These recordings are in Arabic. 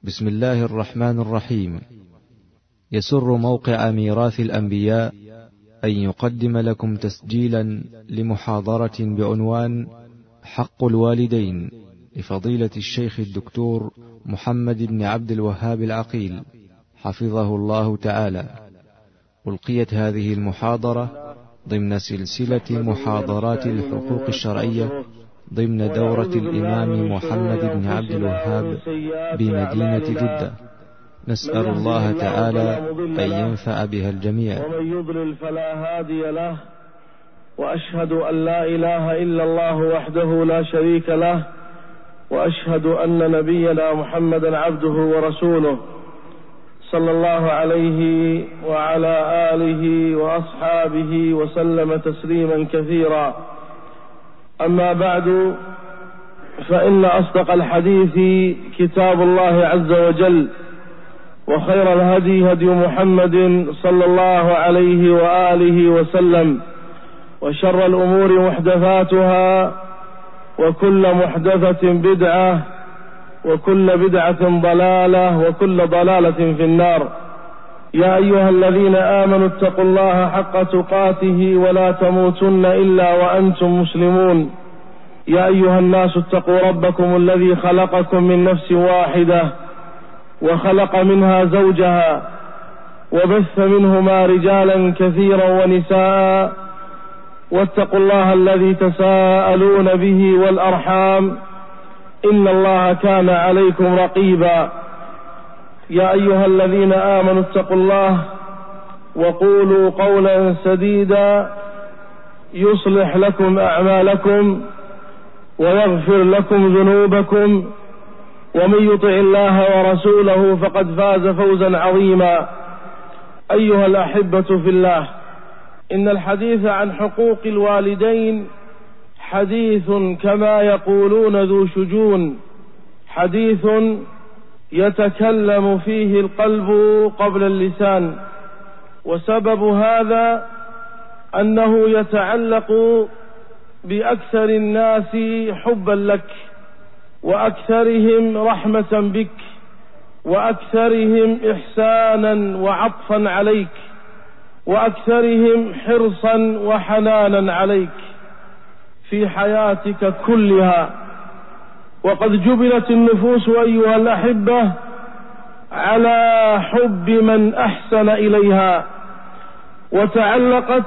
بسم الله الرحمن الرحيم. يسر موقع ميراث الأنبياء أن يقدم لكم تسجيلا لمحاضرة بعنوان حق الوالدين لفضيلة الشيخ الدكتور محمد بن عبد الوهاب العقيل حفظه الله تعالى. ألقيت هذه المحاضرة ضمن سلسلة محاضرات الحقوق الشرعية ضمن دورة الإمام محمد بن عبد الوهاب بمدينة جدة. نسأل الله تعالى أن ينفع بها الجميع. ومن يضلل فلا هادي له، وأشهد أن لا إله إلا الله وحده لا شريك له، وأشهد أن نبينا محمدا عبده ورسوله صلى الله عليه وعلى آله وأصحابه وسلم تسليما كثيرا. أما بعد، فإن أصدق الحديث كتاب الله عز وجل، وخير الهدي هدي محمد صلى الله عليه وآله وسلم، وشر الأمور محدثاتها، وكل محدثة بدعة، وكل بدعة ضلالة، وكل ضلالة في النار. يا أيها الذين آمنوا اتقوا الله حق تقاته ولا تموتن إلا وأنتم مسلمون. يا أيها الناس اتقوا ربكم الذي خلقكم من نفس واحدة، وخلق منها زوجها، وبث منهما رجالا كثيرا ونساء، واتقوا الله الذي تساءلون به والأرحام، إن الله كان عليكم رقيبا. يا أيها الذين آمنوا اتقوا الله وقولوا قولا سديدا يصلح لكم أعمالكم ويغفر لكم ذنوبكم، ومن يطع الله ورسوله فقد فاز فوزا عظيما. أيها الأحبة في الله، إن الحديث عن حقوق الوالدين حديث كما يقولون ذو شجون، حديث يتكلم فيه القلب قبل اللسان. وسبب هذا أنه يتعلق بأكثر الناس حبا لك، وأكثرهم رحمة بك، وأكثرهم إحسانا وعطفا عليك، وأكثرهم حرصا وحنانا عليك في حياتك كلها. وقد جبلت النفوس أيها الأحبة على حب من أحسن إليها، وتعلقت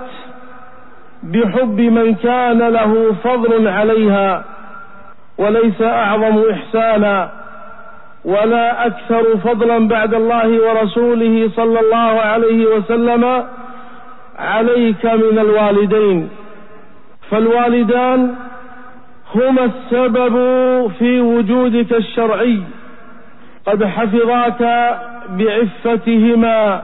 بحب من كان له فضل عليها، وليس أعظم إحسانا ولا أكثر فضلا بعد الله ورسوله صلى الله عليه وسلم عليك من الوالدين. فالوالدان هما السبب في وجودك الشرعي، قد حفظاك بعفتهما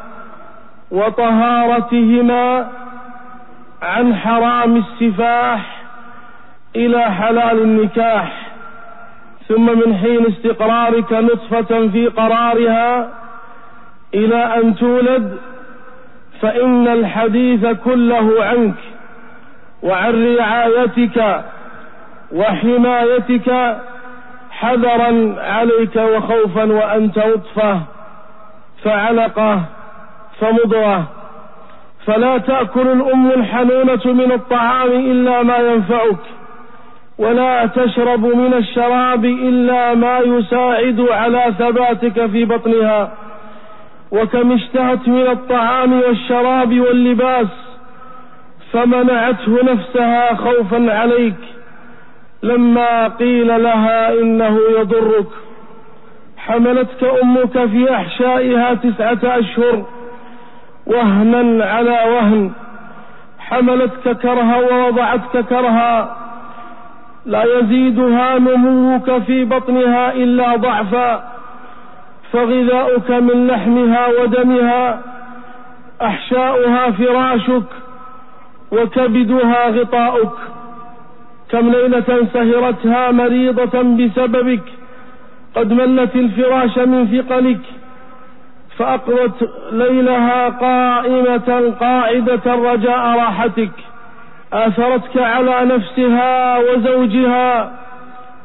وطهارتهما عن حرام السفاح إلى حلال النكاح، ثم من حين استقرارك نطفة في قرارها إلى أن تولد، فإن الحديث كله عنك وعن رعايتك وحمايتك حذرا عليك وخوفا، وأنت نطفة فعلقة فمضغة. فلا تأكل الأم الحنونة من الطعام إلا ما ينفعك، ولا تشرب من الشراب إلا ما يساعد على ثباتك في بطنها. وكم اشتهت من الطعام والشراب واللباس فمنعته نفسها خوفا عليك لما قيل لها إنه يضرك. حملتك أمك في أحشائها 9 أشهر وهنا على وهن، حملتك كرها ووضعتك كرها، لا يزيدها نموك في بطنها إلا ضعفا، فغذاؤك من لحمها ودمها، أحشاؤها فراشك وكبدها غطاؤك. كم ليلة سهرتها مريضة بسببك، قد ملت الفراش من ثقلك، فأقضت ليلها قائمة قاعدة رجاء راحتك. آثرتك على نفسها وزوجها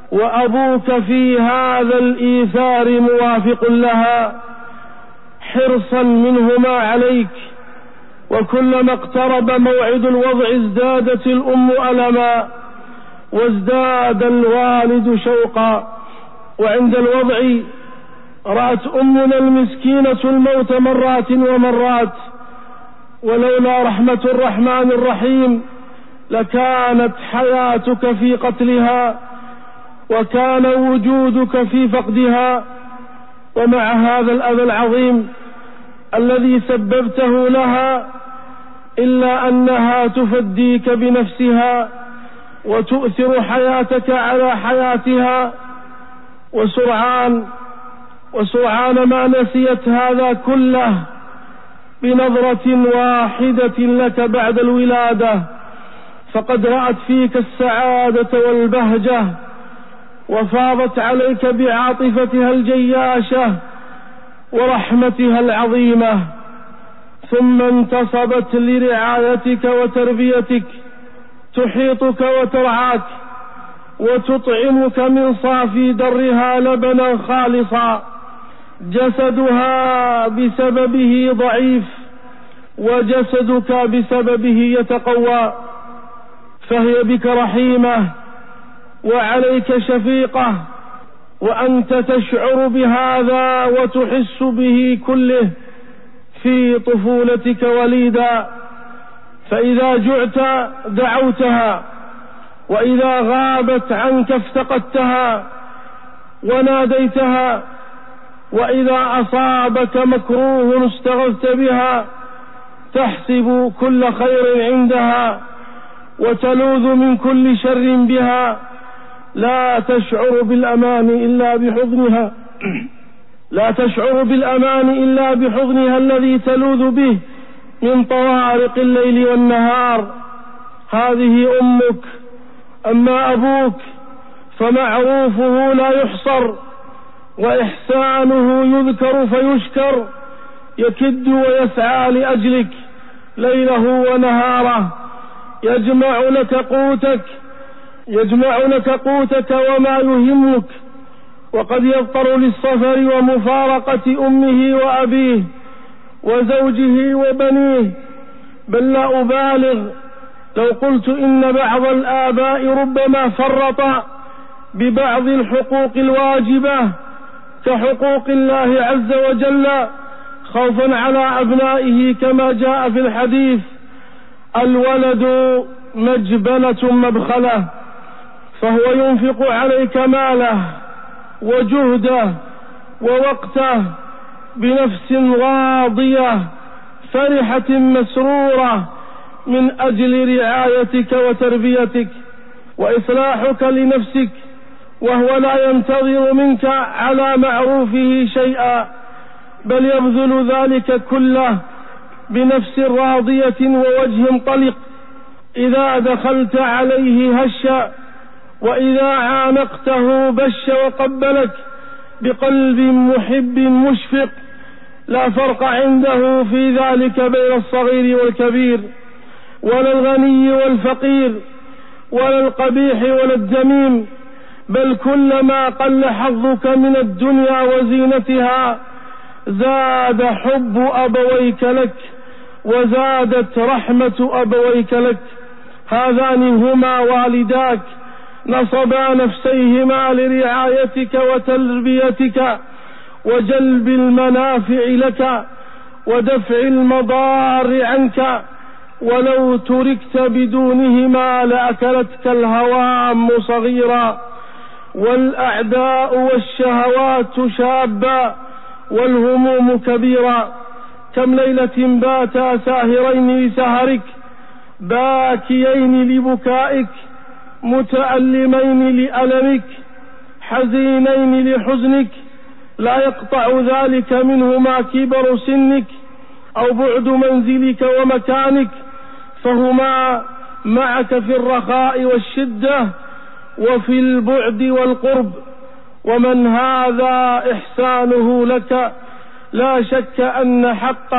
وأبوك في هذا الإيثار موافق لها حرصا منهما عليك، وكلما اقترب موعد الوضع ازدادت الأم ألما وازداد الوالد شوقا. وعند الوضع رأت أمنا المسكينة الموت مرات ومرات، ولولا رحمة الرحمن الرحيم لكانت حياتك في قتلها وكان وجودك في فقدها. ومع هذا الأذى العظيم الذي سببته لها إلا أنها تفديك بنفسها وتؤثر حياتك على حياتها، وسرعان ما نسيت هذا كله بنظرة واحدة لك بعد الولادة، فقد رأت فيك السعادة والبهجة وفاضت عليك بعاطفتها الجياشة ورحمتها العظيمة، ثم انتصبت لرعايتك وتربيتك، تحيطك وترعاك وتطعمك من صافي درها لبنا خالصا. جسدها بسببه ضعيف وجسدك بسببه يتقوى، فهي بك رحيمة وعليك شفيقة، وأنت تشعر بهذا وتحس به كله في طفولتك وليدا. فإذا جعت دعوتها، وإذا غابت عنك افتقدتها وناديتها، وإذا أصابك مكروه استغثت بها، تحسب كل خير عندها وتلوذ من كل شر بها. لا تشعر بالأمان إلا بحضنها الذي تلوذ به من طوارق الليل والنهار. هذه أمك. أما أبوك فمعروفه لا يحصر وإحسانه يذكر فيشكر، يكد ويسعى لأجلك ليله ونهاره، يجمع لك قوتك وما يهمك، وقد يضطر للسفر ومفارقة أمه وأبيه وزوجه وبنيه. بل لا أبالغ لو قلت إن بعض الآباء ربما فرط ببعض الحقوق الواجبة كحقوق الله عز وجل خوفا على أبنائه، كما جاء في الحديث: الولد مجبنة مبخلة، فهو ينفق عليك ماله وجهده ووقته بنفس راضية فرحة مسرورة من أجل رعايتك وتربيتك وإصلاحك لنفسك، وهو لا ينتظر منك على معروفه شيئا، بل يبذل ذلك كله بنفس راضية ووجه طلق. إذا دخلت عليه هش، وإذا عانقته بش وقبلك بقلب محب مشفق. لا فرق عنده في ذلك بين الصغير والكبير، ولا الغني والفقير، ولا القبيح ولا الذميم، بل كلما قل حظك من الدنيا وزينتها زاد حب أبويك لك وزادت رحمة أبويك لك. هذان هما والداك، نصبا نفسيهما لرعايتك وتربيتك وجلب المنافع لك ودفع المضار عنك، ولو تركت بدونهما لأكلتك الهوام صغيرا والأعداء والشهوات شابا والهموم كبيرا. كم ليلة باتا ساهرين لسهرك، باكيين لبكائك، متألمين لألمك، حزينين لحزنك، لا يقطع ذلك منهما كبر سنك أو بعد منزلك ومكانك، فهما معك في الرخاء والشدة وفي البعد والقرب. ومن هذا إحسانه لك لا شك أن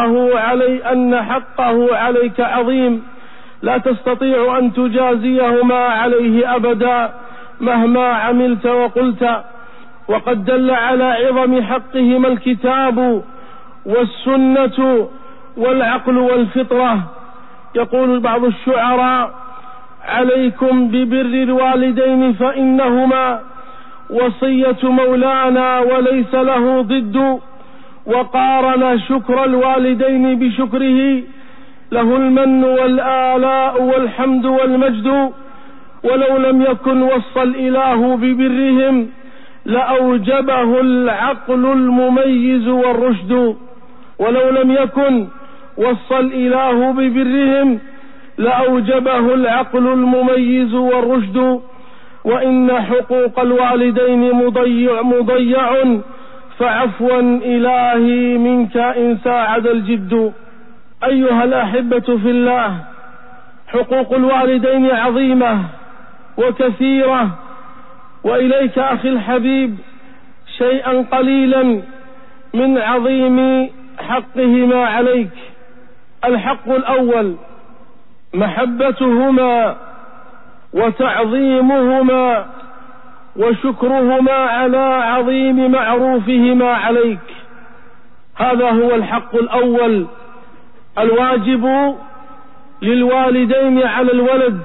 حقه عليك عظيم، لا تستطيع أن تجازيهما عليه أبدا، مهما عملت وقلت. وقد دل على عظم حقهما الكتاب والسنة والعقل والفطرة. يقول بعض الشعراء: عليكم ببر الوالدين فإنهما وصية مولانا وليس له ضد. وقارن شكر الوالدين بشكره، له المن والآلاء والحمد والمجد. ولو لم يكن وصى الإله ببرهم لأوجبه العقل المميز والرشد. ولو لم يكن وصى الإله ببرهم لأوجبه العقل المميز والرشد. وإن حقوق الوالدين مضيع فعفوا إلهي منك إن ساعد الجد. أيها الأحبة في الله، حقوق الوالدين عظيمة وكثيرة، وإليك أخي الحبيب شيئا قليلا من عظيم حقهما عليك. الحق الأول محبتهما وتعظيمهما وشكرهما على عظيم معروفهما عليك. هذا هو الحق الأول الواجب للوالدين على الولد،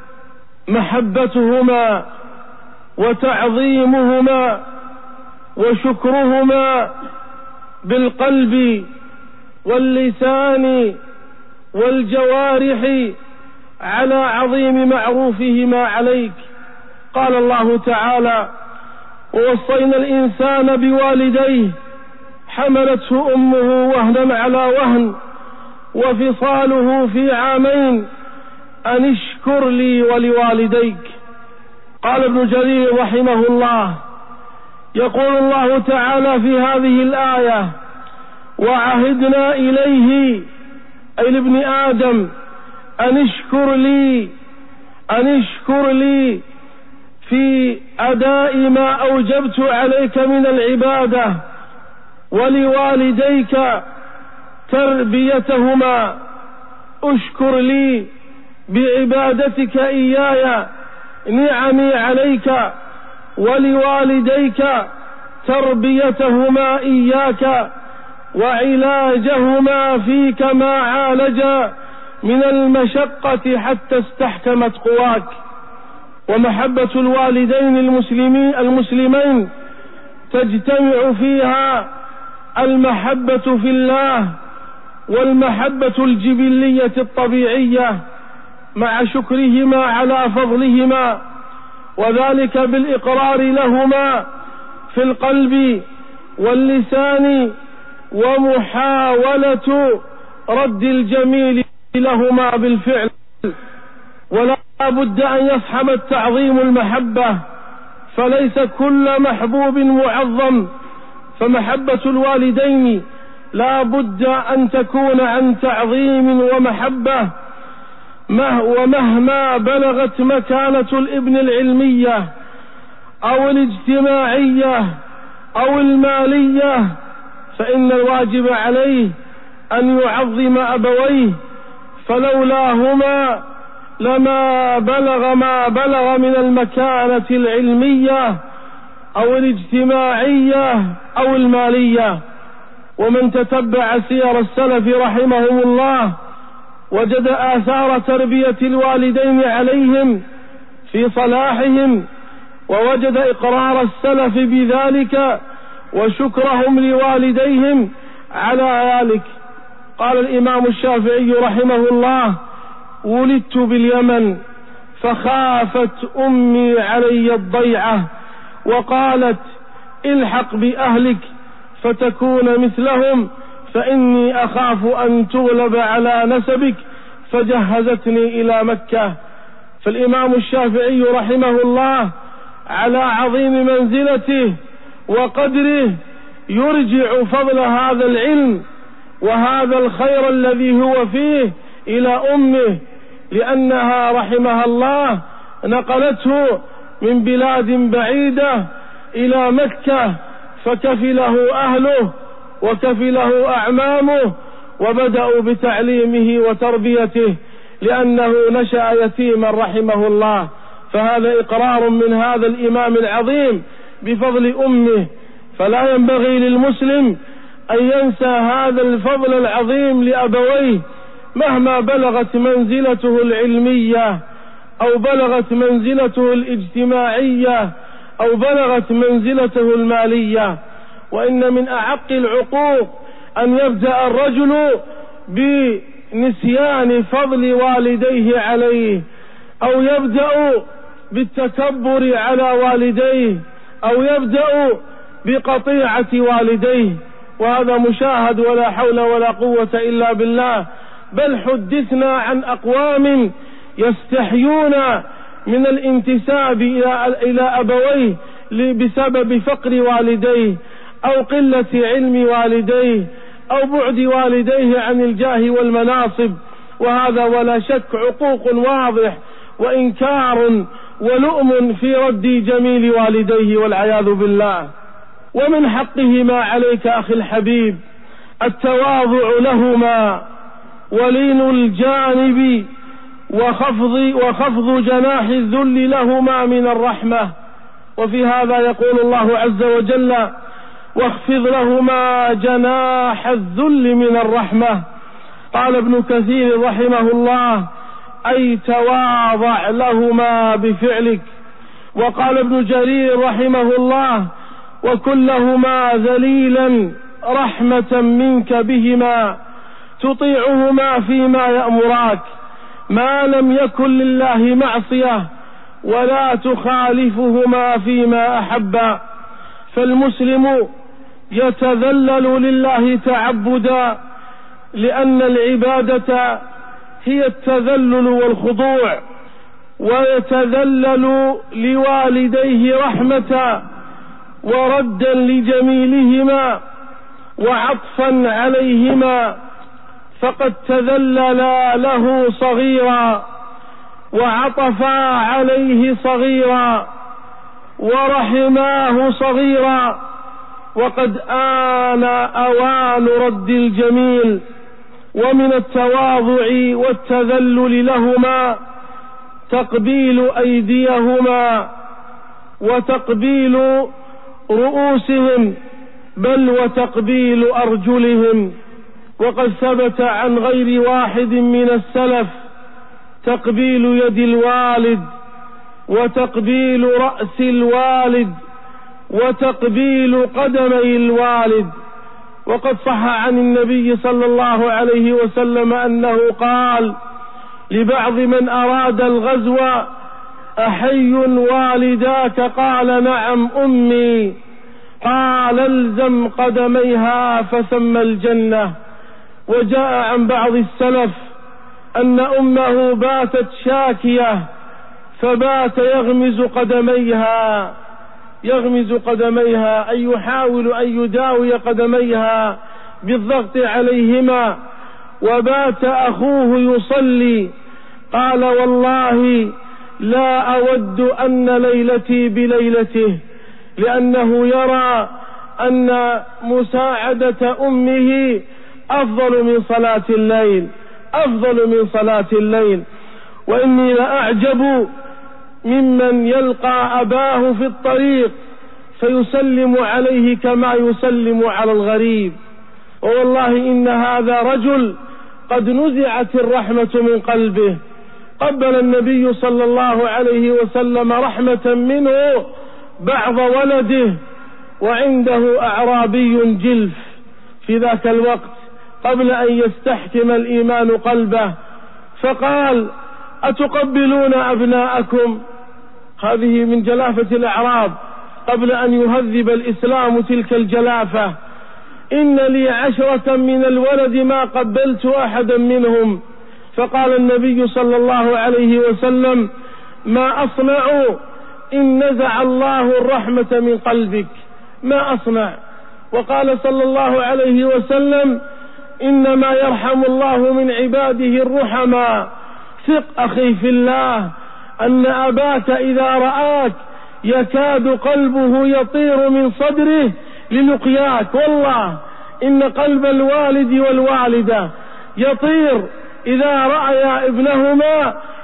محبتهما وتعظيمهما وشكرهما بالقلب واللسان والجوارح على عظيم معروفهما عليك. قال الله تعالى: ووصينا الإنسان بوالديه حملته أمه وهنا على وهن وفصاله في عامين أن اشكر لي ولوالديك. قال ابن جرير رحمه الله: يقول الله تعالى في هذه الآية: وعهدنا إليه أي لابن آدم أن اشكر لي في أداء ما أوجبت عليك من العبادة، ولوالديك تربيتهما. اشكر لي بعبادتك إياي نعمي عليك، ولوالديك تربيتهما إياك وعلاجهما فيك ما عالجا من المشقة حتى استحكمت قواك. ومحبة الوالدين المسلمين تجتمع فيها المحبة في الله والمحبة الجبلية الطبيعية مع شكرهما على فضلهما، وذلك بالإقرار لهما في القلب واللسان ومحاولة رد الجميل لهما بالفعل. ولا بد أن يصحب التعظيم المحبة، فليس كل محبوب معظم، فمحبة الوالدين لا بد أن تكون عن تعظيم ومحبة، ومهما بلغت مكانة الابن العلمية أو الاجتماعية أو المالية، فإن الواجب عليه أن يعظم أبويه، فلولاهما لما بلغ ما بلغ من المكانة العلمية أو الاجتماعية أو المالية. ومن تتبع سير السلف رحمهم الله وجد آثار تربية الوالدين عليهم في صلاحهم، ووجد إقرار السلف بذلك وشكرهم لوالديهم على ذلك. قال الإمام الشافعي رحمه الله: ولدت باليمن فخافت أمي علي الضيعة وقالت الحق بأهلك فتكون مثلهم فإني أخاف أن تغلب على نسبك، فجهزتني إلى مكة. فالإمام الشافعي رحمه الله على عظيم منزلته وقدره يرجع فضل هذا العلم وهذا الخير الذي هو فيه إلى أمه، لأنها رحمها الله نقلته من بلاد بعيدة إلى مكة، فكفله أهله وكفله أعمامه وبدأوا بتعليمه وتربيته، لأنه نشأ يتيما رحمه الله، فهذا إقرار من هذا الإمام العظيم بفضل أمه، فلا ينبغي للمسلم أن ينسى هذا الفضل العظيم لأبويه مهما بلغت منزلته العلمية أو بلغت منزلته الاجتماعية أو بلغت منزلته المالية. وإن من أعق العقوق أن يبدأ الرجل بنسيان فضل والديه عليه، أو يبدأ بالتكبر على والديه، أو يبدأ بقطيعة والديه، وهذا مشاهد ولا حول ولا قوة إلا بالله. بل حدثنا عن أقوام يستحيون من الانتساب إلى أبويه بسبب فقر والديه أو قلة علم والديه أو بعد والديه عن الجاه والمناصب، وهذا ولا شك عقوق واضح وإنكار ولؤم في رد جميل والديه والعياذ بالله. ومن حقهما عليك أخي الحبيب التواضع لهما ولين الجانب وخفض جناح الذل لهما من الرحمة. وفي هذا يقول الله عز وجل: واخفض لهما جناح الذل من الرحمة. قال ابن كثير رحمه الله: أي تواضع لهما بفعلك. وقال ابن جرير رحمه الله: وكن لهما ذليلا رحمة منك بهما تطيعهما فيما يأمراك ما لم يكن لله معصية ولا تخالفهما فيما أحبا. فالمسلم يتذلل لله تعبدا، لأن العبادة هي التذلل والخضوع، ويتذلل لوالديه رحمة وردا لجميلهما وعطفا عليهما، فقد تذللا له صغيرا وعطفا عليه صغيرا ورحماه صغيرا، وقد آن أوان رد الجميل. ومن التواضع والتذلل لهما تقبيل أيديهما وتقبيل رؤوسهم، بل وتقبيل أرجلهم. وقد ثبت عن غير واحد من السلف تقبيل يد الوالد وتقبيل رأس الوالد وتقبيل قدمي الوالد. وقد صح عن النبي صلى الله عليه وسلم أنه قال لبعض من أراد الغزو: أحي والداك؟ قال: نعم أمي. قال: الزم قدميها فثم الجنة. وجاء عن بعض السلف أن أمه باتت شاكية فبات يغمز قدميها أي يحاول أن يداوي قدميها بالضغط عليهما، وبات أخوه يصلي. قال: والله لا أود أن ليلتي بليلته، لأنه يرى أن مساعدة أمه أفضل من صلاة الليل. وإني لأعجب ممن يلقى أباه في الطريق فيسلم عليه كما يسلم على الغريب. ووالله إن هذا رجل قد نزعت الرحمة من قلبه. قبل النبي صلى الله عليه وسلم رحمة منه بعض ولده وعنده أعرابي جلف في ذاك الوقت قبل أن يستحكم الإيمان قلبه، فقال: أتقبلون أبناءكم؟ هذه من جلافة الأعراب قبل أن يهذب الإسلام تلك الجلافة. إن لي 10 من الولد ما قبلت أحدا منهم. فقال النبي صلى الله عليه وسلم: ما أصنع إن نزع الله الرحمة من قلبك؟ ما أصنع؟ وقال صلى الله عليه وسلم: إنما يرحم الله من عباده الرحماء. ثق أخي في الله أن أباك إذا رآك يكاد قلبه يطير من صدره للقياك. والله إن قلب الوالد والوالدة يطير إذا رأيا ابنهما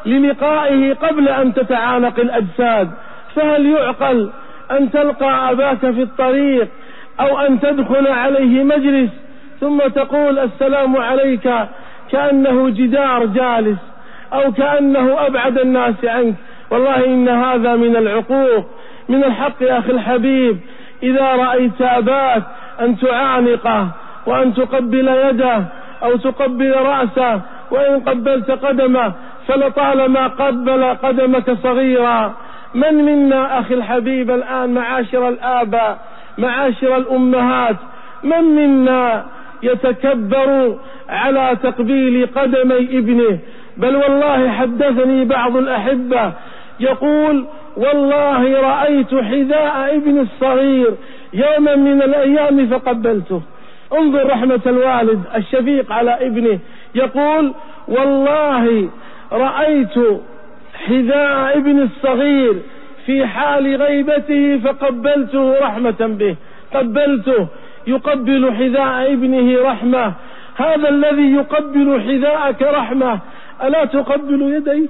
للقائه قبل أن تتعانق الأجساد. فهل يعقل أن تلقى أباك في الطريق أو أن تدخل عليه مجلس ثم تقول السلام عليك كأنه جدار جالس أو كأنه أبعد الناس عنك؟ والله إن هذا من العقوق. من الحق يا أخي الحبيب إذا رأيت أباك أن تعانقه وأن تقبل يده أو تقبل رأسه، وإن قبلت قدمه فلطالما قبل قدمك صغيرا. من منا أخي الحبيب الآن معاشر الآباء معاشر الأمهات من منا يتكبر على تقبيل قدمي ابنه؟ بل والله حدثني بعض الأحبة يقول والله رأيت حذاء ابن الصغير يوما من الأيام فقبلته. انظر رحمة الوالد الشفيق على ابنه، يقول والله رأيت حذاء ابن الصغير في حال غيبته فقبلته رحمة به، قبلته. يقبل حذاء ابنه رحمة. هذا الذي يقبل حذاءك رحمة، ألا تقبل يديه؟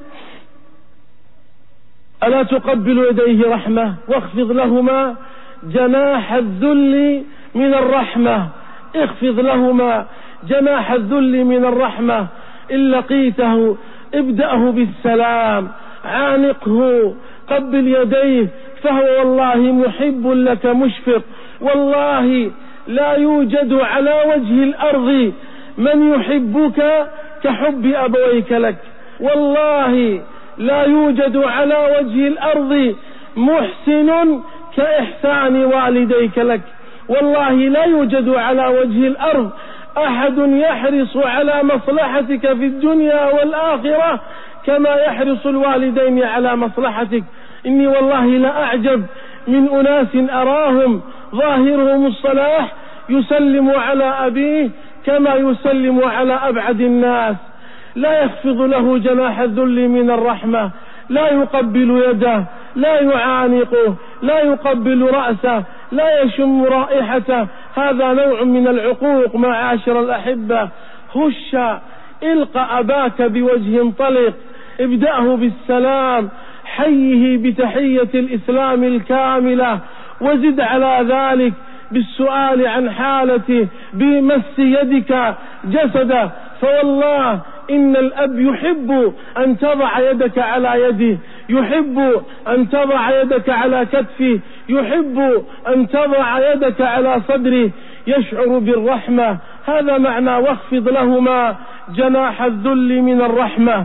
ألا تقبل يديه رحمة؟ واخفض لهما جناح الذل من الرحمة، اخفض لهما جناح الذل من الرحمة. إن لقيته ابدأه بالسلام، عانقه، قبل يديه، فهو والله محب لك مشفق. والله لا يوجد على وجه الأرض من يحبك كحب أبويك لك. والله لا يوجد على وجه الأرض محسن كإحسان والديك لك. والله لا يوجد على وجه الأرض أحد يحرص على مصلحتك في الدنيا والآخرة كما يحرص الوالدين على مصلحتك. إني والله لا أعجب من أناس أراهم ظاهرهم الصلاح يسلم على أبيه كما يسلم على أبعد الناس، لا يخفض له جناح الذل من الرحمة، لا يقبل يده، لا يعانقه، لا يقبل رأسه، لا يشم رائحته. هذا نوع من العقوق معاشر الأحبة. هش الق أباك بوجه طلق، ابدأه بالسلام، حيه بتحية الإسلام الكاملة، وزد على ذلك بالسؤال عن حالته، بمس يدك جسده. فوالله إن الأب يحب أن تضع يدك على يده، يحب أن تضع يدك على كتفه، يحب أن تضع يدك على صدره، يشعر بالرحمة. هذا معنى واخفض لهما جناح الذل من الرحمة.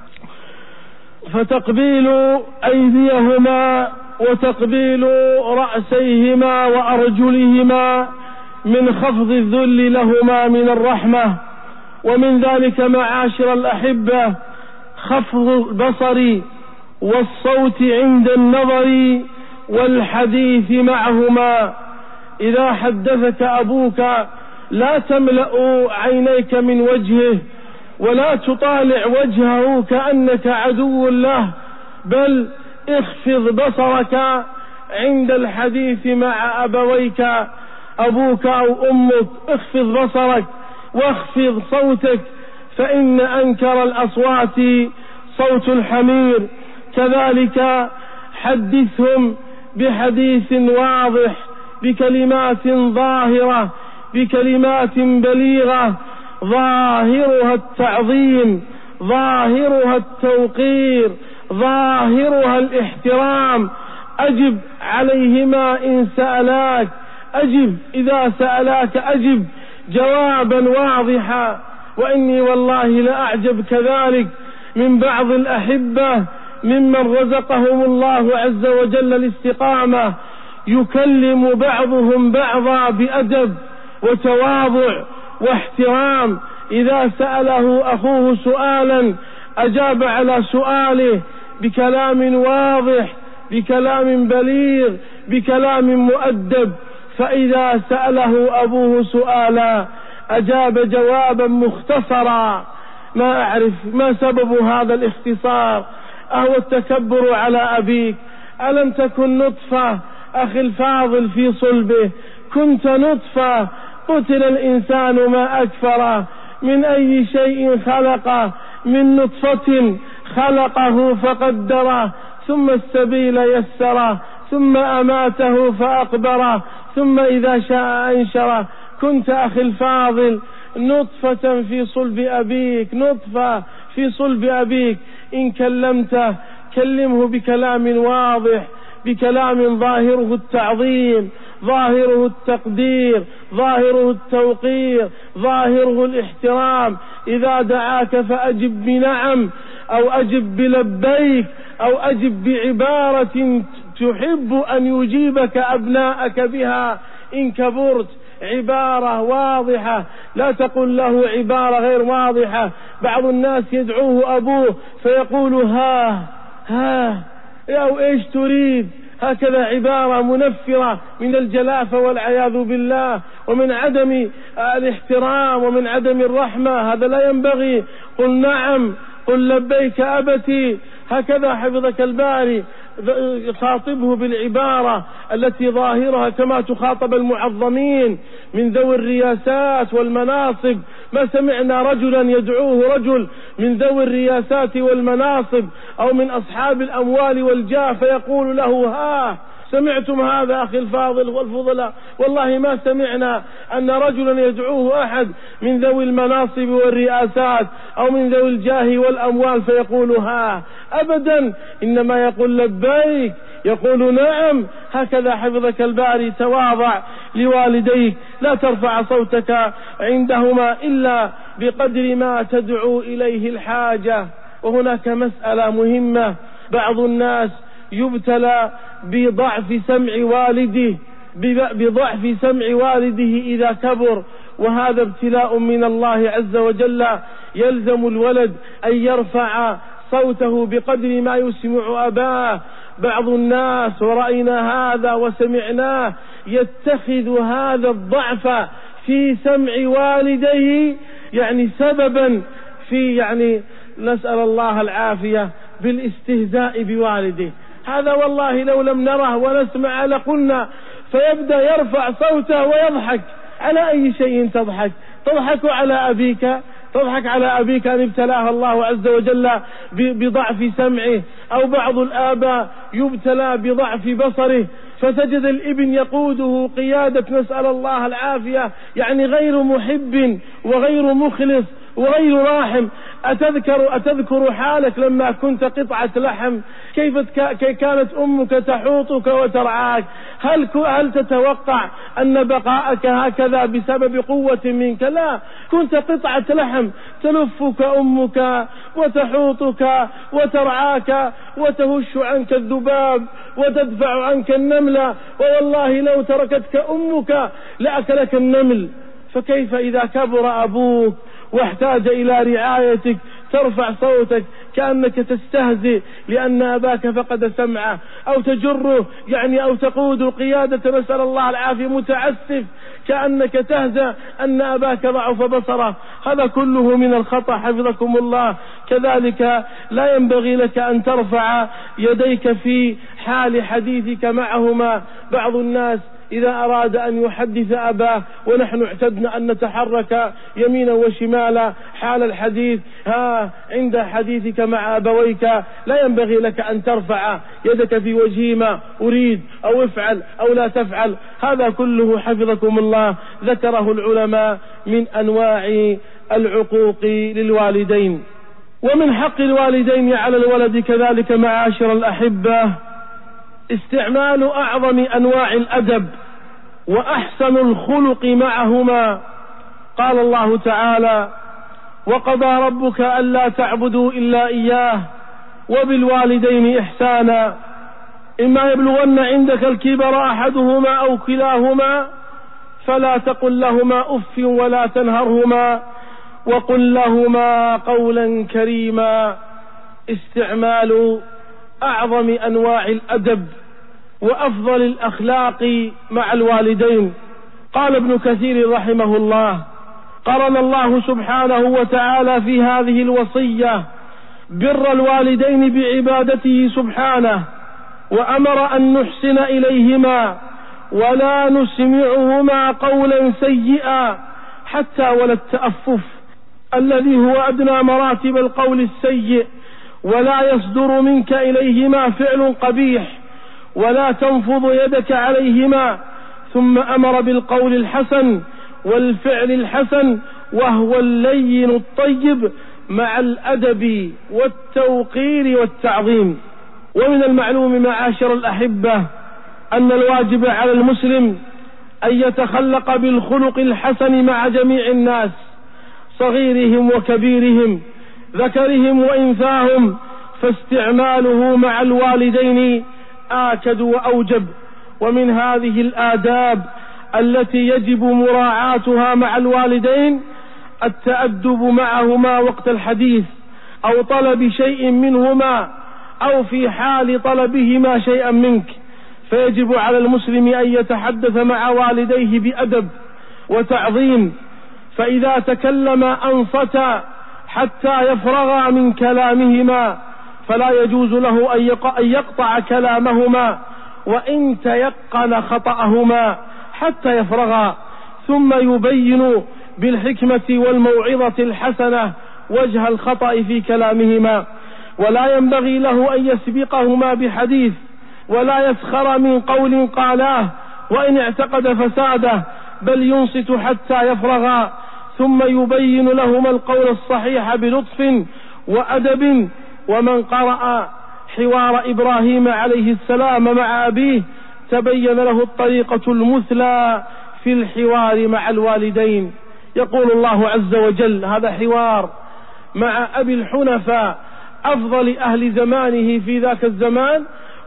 فتقبيل أيديهما وتقبيل رأسيهما وأرجلهما من خفض الذل لهما من الرحمة. ومن ذلك معاشر الأحبة خفض البصر والصوت عند النظر والحديث معهما. إذا حدثك أبوك لا تملأ عينيك من وجهه ولا تطالع وجهه كأنك عدو له، بل اخفض بصرك عند الحديث مع أبويك أبوك أو أمك. اخفض بصرك واخفض صوتك، فإن أنكر الأصوات صوت الحمير. كذلك حدثهم بحديث واضح بكلمات ظاهرة بكلمات بليغة، ظاهرها التعظيم، ظاهرها التوقير، ظاهرها الاحترام. أجب عليهما إن سألاك، أجب إذا سألاك، أجب جوابا واضحا. وإني والله لأعجب كذلك من بعض الأحبة ممن رزقهم الله عز وجل الاستقامة، يكلم بعضهم بعضا بأدب وتواضع واحترام. إذا سأله أخوه سؤالا أجاب على سؤاله بكلام واضح، بكلام بليغ، بكلام مؤدب. فإذا سأله أبوه سؤالا أجاب جوابا مختصرا. ما أعرف ما سبب هذا الاختصار، أهو التكبر على أبيك؟ ألم تكن نطفة أخي الفاضل في صلبه؟ كنت نطفة، قتل الإنسان ما أكفره، من أي شيء خلقه؟ من نطفة خلقه فقدره، ثم السبيل يسره، ثم أماته فأقبره، ثم إذا شاء أنشره. كنت أخي الفاضل نطفة في صلب أبيك، نطفة في صلب أبيك، إن كلمته كلمه بكلام واضح، بكلام ظاهره التعظيم، ظاهره التقدير، ظاهره التوقير، ظاهره الاحترام. إذا دعاك فأجب بنعم، أو أجب بلبيك، أو أجب بعبارة تحب أن يجيبك أبناءك بها إن كبرت، عبارة واضحة، لا تقل له عبارة غير واضحة. بعض الناس يدعوه أبوه فيقول ها أو إيش تريد، هكذا عبارة منفرة من الجلافة والعياذ بالله، ومن عدم الاحترام ومن عدم الرحمة. هذا لا ينبغي. قل نعم، قل لبيك أبتي، هكذا حفظك الباري. خاطبه بالعبارة التي ظاهرها كما تخاطب المعظمين من ذوي الرياسات والمناصب. ما سمعنا رجلا يدعوه رجل من ذوي الرياسات والمناصب أو من أصحاب الأموال والجاه فيقول له ها. سمعتم هذا أخي الفاضل والفضلاء؟ والله ما سمعنا أن رجلا يدعوه أحد من ذوي المناصب والرئاسات أو من ذوي الجاه والأموال فيقول ها، أبدا. إنما يقول لبيك، يقول نعم. هكذا حفظك الباري تواضع لوالديك، لا ترفع صوتك عندهما إلا بقدر ما تدعو إليه الحاجة. وهناك مسألة مهمة، بعض الناس يبتلى بضعف سمع والده إذا كبر، وهذا ابتلاء من الله عز وجل. يلزم الولد أن يرفع صوته بقدر ما يسمع أباه. بعض الناس ورأينا هذا وسمعناه يتخذ هذا الضعف في سمع والديه سببا في نسأل الله العافية بالاستهزاء بوالده. هذا والله لو لم نره ونسمع لقلنا. فيبدأ يرفع صوته ويضحك. على أي شيء تضحك؟ تضحك على أبيك؟ تضحك على أبيك أن ابتلاه الله عز وجل بضعف سمعه. أو بعض الآباء يبتلى بضعف بصره، فتجد الابن يقوده قيادة نسأل الله العافية غير محب وغير مخلص وغير راحم. أتذكر حالك لما كنت قطعة لحم، كيف كانت أمك تحوطك وترعاك؟ هل تتوقع أن بقاءك هكذا بسبب قوة منك؟ لا، كنت قطعة لحم تلفك أمك وتحوطك وترعاك وتهش عنك الذباب وتدفع عنك النملة، والله لو تركتك أمك لأكلك النمل. فكيف إذا كبر أبوك واحتاج إلى رعايتك ترفع صوتك كأنك تستهزئ لأن أباك فقد سمعه، أو تجره أو تقود قيادة نسأل الله العافية متعسف كأنك تهزأ أن أباك ضعف بصره. هذا كله من الخطأ حفظكم الله. كذلك لا ينبغي لك أن ترفع يديك في حال حديثك معهما. بعض الناس إذا أراد أن يحدث أباه، ونحن اعتدنا أن نتحرك يمينا وشمالا حال الحديث، عند حديثك مع أبويك لا ينبغي لك أن ترفع يدك في وجههما أريد أو افعل أو لا تفعل. هذا كله حفظكم الله ذكره العلماء من أنواع العقوق للوالدين. ومن حق الوالدين على الولد كذلك معاشر الأحبة استعمال أعظم أنواع الأدب وأحسن الخلق معهما. قال الله تعالى: وقضى ربك ألا تعبدوا إلا إياه وبالوالدين إحسانا إما يبلغن عندك الكبر أحدهما أو كلاهما فلا تقل لهما أف ولا تنهرهما وقل لهما قولا كريما. استعمال أعظم أنواع الأدب وأفضل الأخلاق مع الوالدين. قال ابن كثير رحمه الله: قرن الله سبحانه وتعالى في هذه الوصية بر الوالدين بعبادته سبحانه، وأمر أن نحسن إليهما ولا نسمعهما قولا سيئا حتى ولا التأفف الذي هو أدنى مراتب القول السيء، ولا يصدر منك إليهما فعل قبيح ولا تنفض يدك عليهما. ثم أمر بالقول الحسن والفعل الحسن وهو اللين الطيب مع الأدب والتوقير والتعظيم. ومن المعلوم معاشر الأحبة أن الواجب على المسلم أن يتخلق بالخلق الحسن مع جميع الناس صغيرهم وكبيرهم ذكرهم وإنثاهم، فاستعماله مع الوالدين آكد وأوجب. ومن هذه الآداب التي يجب مراعاتها مع الوالدين التأدب معهما وقت الحديث أو طلب شيء منهما أو في حال طلبهما شيئا منك، فيجب على المسلم أن يتحدث مع والديه بأدب وتعظيم، فإذا تكلم أنصتا حتى يفرغا من كلامهما، فلا يجوز له أن يقطع كلامهما وإن تيقن خطأهما حتى يفرغا، ثم يبين بالحكمة والموعظة الحسنة وجه الخطأ في كلامهما. ولا ينبغي له أن يسبقهما بحديث ولا يسخر من قول قالاه وإن اعتقد فساده، بل ينصت حتى يفرغا، ثم يبين لهما القول الصحيح بلطف وأدب. ومن قرأ حوار إبراهيم عليه السلام مع أبيه تبين له الطريقة المثلى في الحوار مع الوالدين. يقول الله عز وجل: هذا حوار مع أبي الحنفاء أفضل أهل زمانه في ذاك الزمان،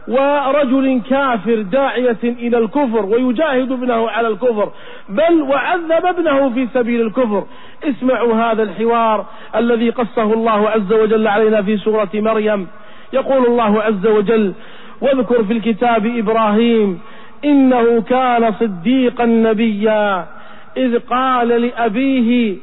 ورجل كافر داعية إلى الكفر ويجاهد ابنه على الكفر، بل وعذب ابنه في سبيل الكفر. اسمعوا هذا الحوار الذي قصه الله عز وجل علينا في سورة مريم. يقول الله عز وجل: واذكر في الكتاب إبراهيم إنه كان صديقا نبيا إذ قال لأبيه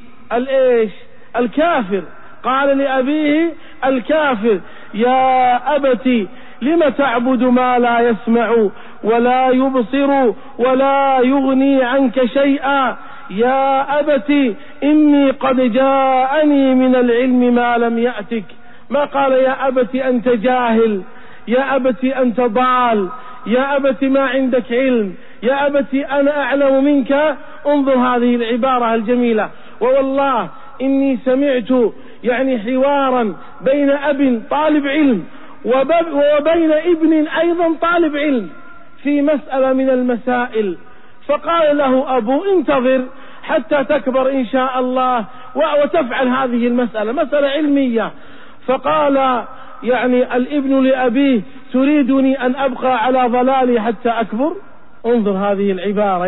الكافر، قال لأبيه الكافر: يا أبت لم تعبد ما لا يسمع ولا يبصر ولا يغني عنك شيئا، يا أبت إني قد جاءني من العلم ما لم يأتك. ما قال يا أبت أنت جاهل، يا أبت أنت ضال، يا أبت ما عندك علم، يا أبت أنا أعلم منك. انظر هذه العبارة الجميلة. ووالله إني سمعت حوارا بين أب طالب علم وبين ابن أيضا طالب علم في مسألة من المسائل، فقال له أبو: انتظر حتى تكبر إن شاء الله وتفعل هذه المسألة، مسألة علمية. فقال الابن لأبيه: تريدني أن أبقى على ضلالي حتى أكبر؟ انظر هذه العبارة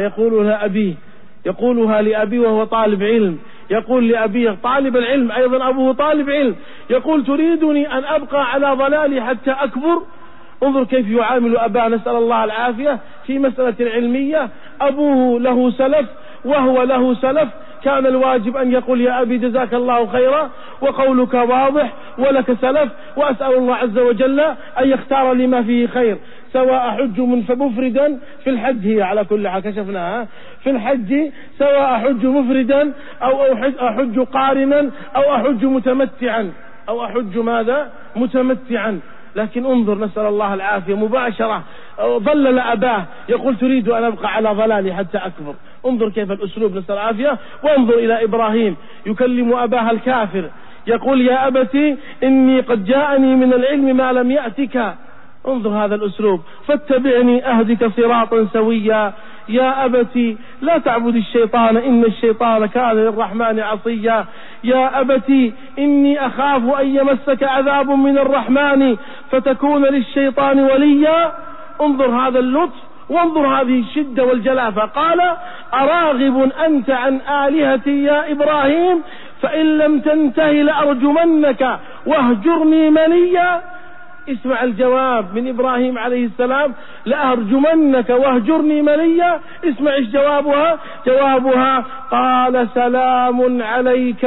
يقولها لأبيه وهو طالب علم، يقول لأبيه طالب العلم أيضا أبوه طالب علم، يقول: تريدني أن أبقى على ضلالي حتى أكبر؟ انظر كيف يعامل أباه، نسأل الله العافية، في مسألة علمية. أبوه له سلف وهو له سلف، كان الواجب أن يقول: يا أبي جزاك الله خيرا وقولك واضح ولك سلف، وأسأل الله عز وجل أن يختار لما فيه خير، سواء أحج مفردا في الحج، هي على كل حال كشفناها في الحج، سواء أحج مفردا أو أحج قارنا أو أحج متمتعا أو أحج متمتعا. لكن انظر، نسأل الله العافية، مباشرة ضلل أباه، يقول: تريد أن أبقى على ضلالي حتى أكبر. انظر كيف الأسلوب، نسأل العافية. وانظر إلى إبراهيم يكلم أباه الكافر، يقول: يا أبتي إني قد جاءني من العلم ما لم يأتك. انظر هذا الأسلوب: فاتبعني أهدك صراطا سويا، يا أبتي لا تعبد الشيطان إن الشيطان كان للرحمن عصيا، يا أبتي إني أخاف أن يمسك عذاب من الرحمن فتكون للشيطان وليا. انظر هذا اللطف وانظر هذه الشدة والجلافة. قال: أراغب أنت عن آلهتي يا إبراهيم فإن لم تنتهي لأرجمنك واهجرني مليا. اسمع الجواب من إبراهيم عليه السلام: لأرجمنك واهجرني مليا. اسمع ايش جوابها: قال: سلام عليك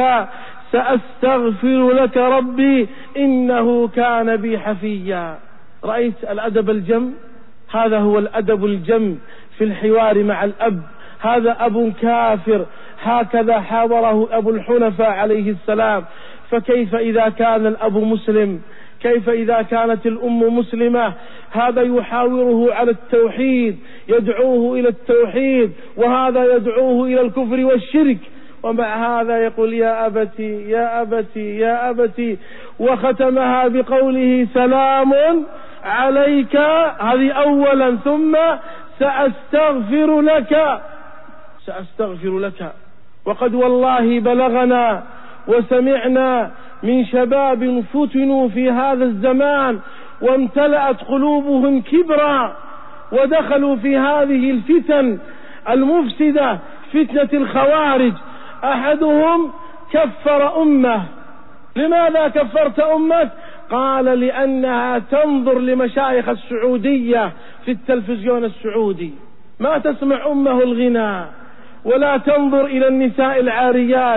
سأستغفر لك ربي إنه كان بي حفيا. رأيت الأدب الجم؟ هذا هو الأدب الجم في الحوار مع الأب. هذا أب كافر، هكذا حاوره أبو الحنفاء عليه السلام، فكيف إذا كان الأب مسلم؟ كيف إذا كانت الأم مسلمة؟ هذا يحاوره على التوحيد، يدعوه إلى التوحيد، وهذا يدعوه إلى الكفر والشرك، ومع هذا يقول يا أبتي يا أبتي يا أبتي، وختمها بقوله سلام عليك، هذه أولا، ثم سأستغفر لك، سأستغفر لك. وقد والله بلغنا وسمعنا من شباب فتنوا في هذا الزمان وامتلأت قلوبهم كبرا ودخلوا في هذه الفتن المفسدة، فتنة الخوارج. أحدهم كفر أمه. لماذا كفرت أمك؟ قال لأنها تنظر لمشايخ السعودية في التلفزيون السعودي، ما تسمع أمه الغناء ولا تنظر إلى النساء العاريات،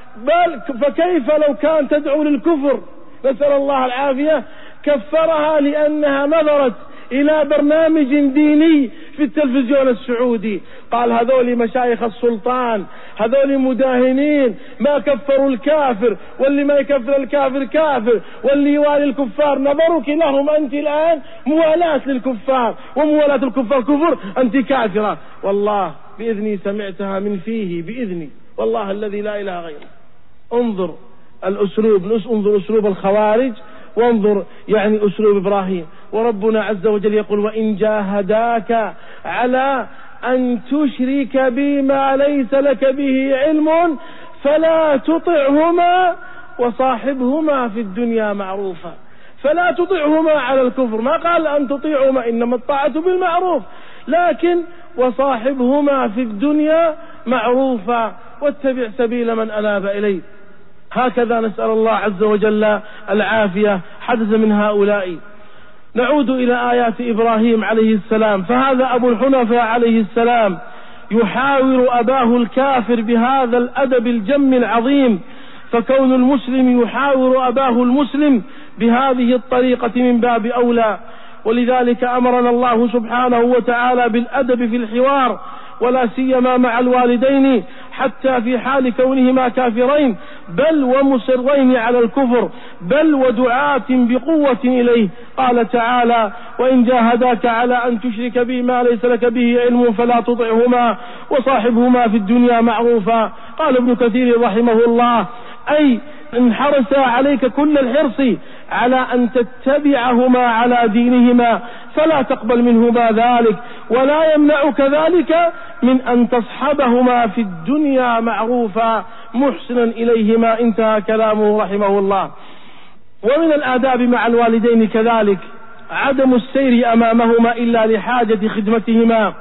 بل فكيف لو كان تدعو للكفر؟ نسأل الله العافية. كفرها لأنها نظرت إلى برنامج ديني في التلفزيون السعودي. قال هذول مشايخ السلطان، هذول مداهنين، ما كفروا الكافر، واللي ما يكفر الكافر كافر، واللي يوالي الكفار نظرك لهم أنت الآن موالاة للكفار، وموالاة الكفار كفر، أنت كافرة. والله بإذني سمعتها من فيه، بإذني والله الذي لا إله غيره. انظر الأسلوب، انظر أسلوب الخوارج، وانظر يعني أسلوب إبراهيم. وربنا عز وجل يقول وإن جاهداك على أن تشرك بي ما ليس لك به علم فلا تطعهما وصاحبهما في الدنيا معروفا. فلا تطعهما على الكفر، ما قال أن تطيعهما، إنما الطاعة بالمعروف، لكن وصاحبهما في الدنيا معروفا واتبع سبيل من أناب إليه. هكذا نسأل الله عز وجل العافية. حدث من هؤلاء. نعود إلى آيات إبراهيم عليه السلام. فهذا أبو الحنفاء عليه السلام يحاور أباه الكافر بهذا الأدب الجم العظيم. فكون المسلم يحاور أباه المسلم بهذه الطريقة من باب أولى. ولذلك أمرنا الله سبحانه وتعالى بالأدب في الحوار، ولا سيما مع الوالدين، حتى في حال كونهما كافرين بل ومصرين على الكفر، بل ودعاة بقوة إليه. قال تعالى وإن جاهداك على أن تشرك به ما ليس لك به علم فلا تطعهما وصاحبهما في الدنيا معروفا. قال ابن كثير رحمه الله أي انحرس عليك كل الحرص على أن تتبعهما على دينهما، فلا تقبل منهما ذلك، ولا يمنعك ذلك من أن تصحبهما في الدنيا معروفا محسنا إليهما. انتهى كلامه رحمه الله. ومن الآداب مع الوالدين كذلك عدم السير أمامهما إلا لحاجة خدمتهما،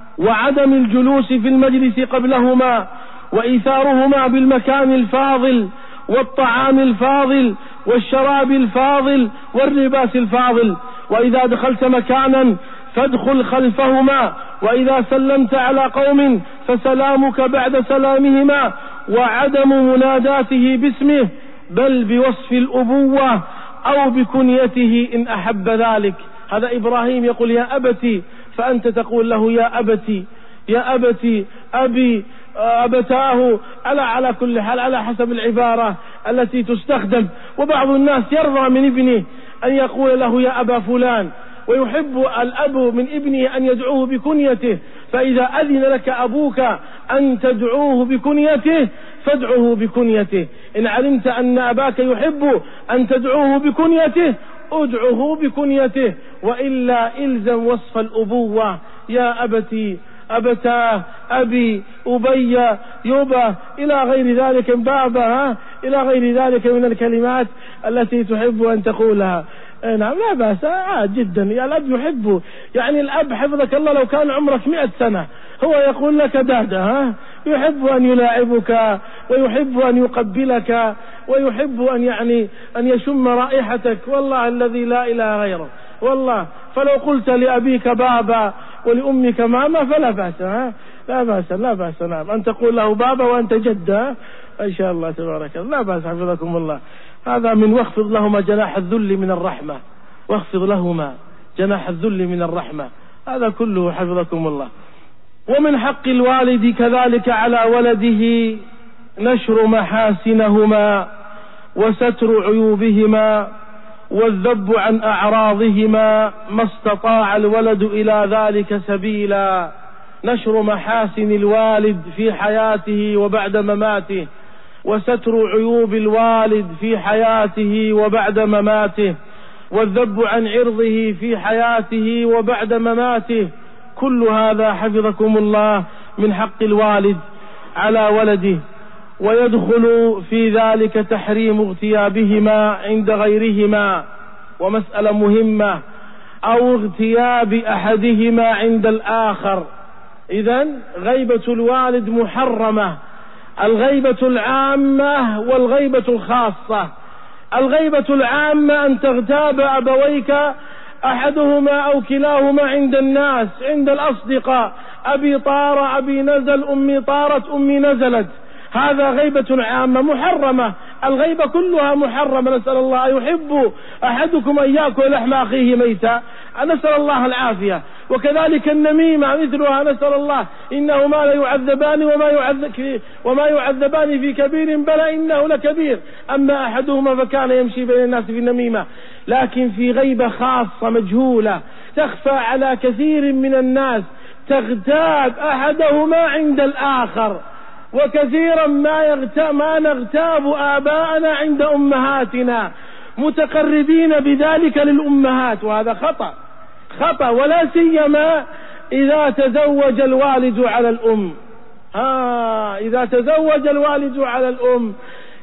وعدم الجلوس في المجلس قبلهما، وإيثارهما بالمكان الفاضل والطعام الفاضل والشراب الفاضل واللباس الفاضل. وإذا دخلت مكانا فادخل خلفهما، وإذا سلمت على قوم فسلامك بعد سلامهما، وعدم مناداته باسمه بل بوصف الأبوة أو بكنيته إن أحب ذلك. هذا إبراهيم يقول يا أبتي، فأنت تقول له يا أبتي يا أبتي أبي أبتاه، على كل حال على حسب العبارة التي تستخدم. وبعض الناس يرضى من ابنه أن يقول له يا أبا فلان، ويحب الأب من ابنه أن يدعوه بكنيته. فإذا أذن لك أبوك أن تدعوه بكنيته فادعوه بكنيته. إن علمت أن أباك يحب أن تدعوه بكنيته ادعوه بكنيته، وإلا إلزم وصف الأبوة. يا أبتي أبتاه أبي أبي يبا إلى غير ذلك بابا، إلى غير ذلك من الكلمات التي تحب أن تقولها. نعم لا بأس، عاد جدا. يا الأب يحبه، يعني الأب حفظك الله لو كان عمرك 100 سنة هو يقول لك دادا، يحب أن يلاعبك، ويحب أن يقبلك، ويحب أن يعني أن يشم رائحتك. والله الذي لا إله غيره. والله فلو قلت لأبيك بابا ولأمك ماما فلا بأس، لا بأس لا بأس. نعم أن تقول له بابا وأنت جدة إن شاء الله تبارك الله، لا بأس حفظكم الله. هذا من واخفض لهما جناح الذل من الرحمة، واخفض لهما جناح الذل من الرحمة، هذا كله حفظكم الله. ومن حق الوالد كذلك على ولده نشر محاسنهما وستر عيوبهما والذب عن أعراضهما ما استطاع الولد إلى ذلك سبيلا. نشر محاسن الوالد في حياته وبعد مماته، وستر عيوب الوالد في حياته وبعد مماته، والذب عن عرضه في حياته وبعد مماته، كل هذا حفظكم الله من حق الوالد على ولده. ويدخل في ذلك تحريم اغتيابهما عند غيرهما، ومسألة مهمة، أو اغتياب أحدهما عند الآخر. إذن غيبة الوالد محرمة، الغيبة العامة والغيبة الخاصة. الغيبة العامة أن تغتاب أبويك أحدهما أو كلاهما عند الناس، عند الأصدقاء، أبي طار، أبي نزل، أمي طارت، أمي نزلت، هذا غيبة عامة محرمة. الغيبة كلها محرمة. نسأل الله، يحب أحدكم أن يأكل لحم أخيه ميتا، نسأل الله العافية. وكذلك النميمة مثلها، نسأل الله، إنهما لا يعذبان وما يعذبان في كبير بلى إنه لكبير، أما أحدهما فكان يمشي بين الناس في النميمة. لكن في غيبة خاصة مجهولة تخفى على كثير من الناس، تغتاب أحدهما عند الآخر. وكثيرا ما نغتاب آباءنا عند أمهاتنا، متقربين بذلك للأمهات، وهذا خطأ، ولا سيما إذا تزوج الوالد على الأم. إذا تزوج الوالد على الأم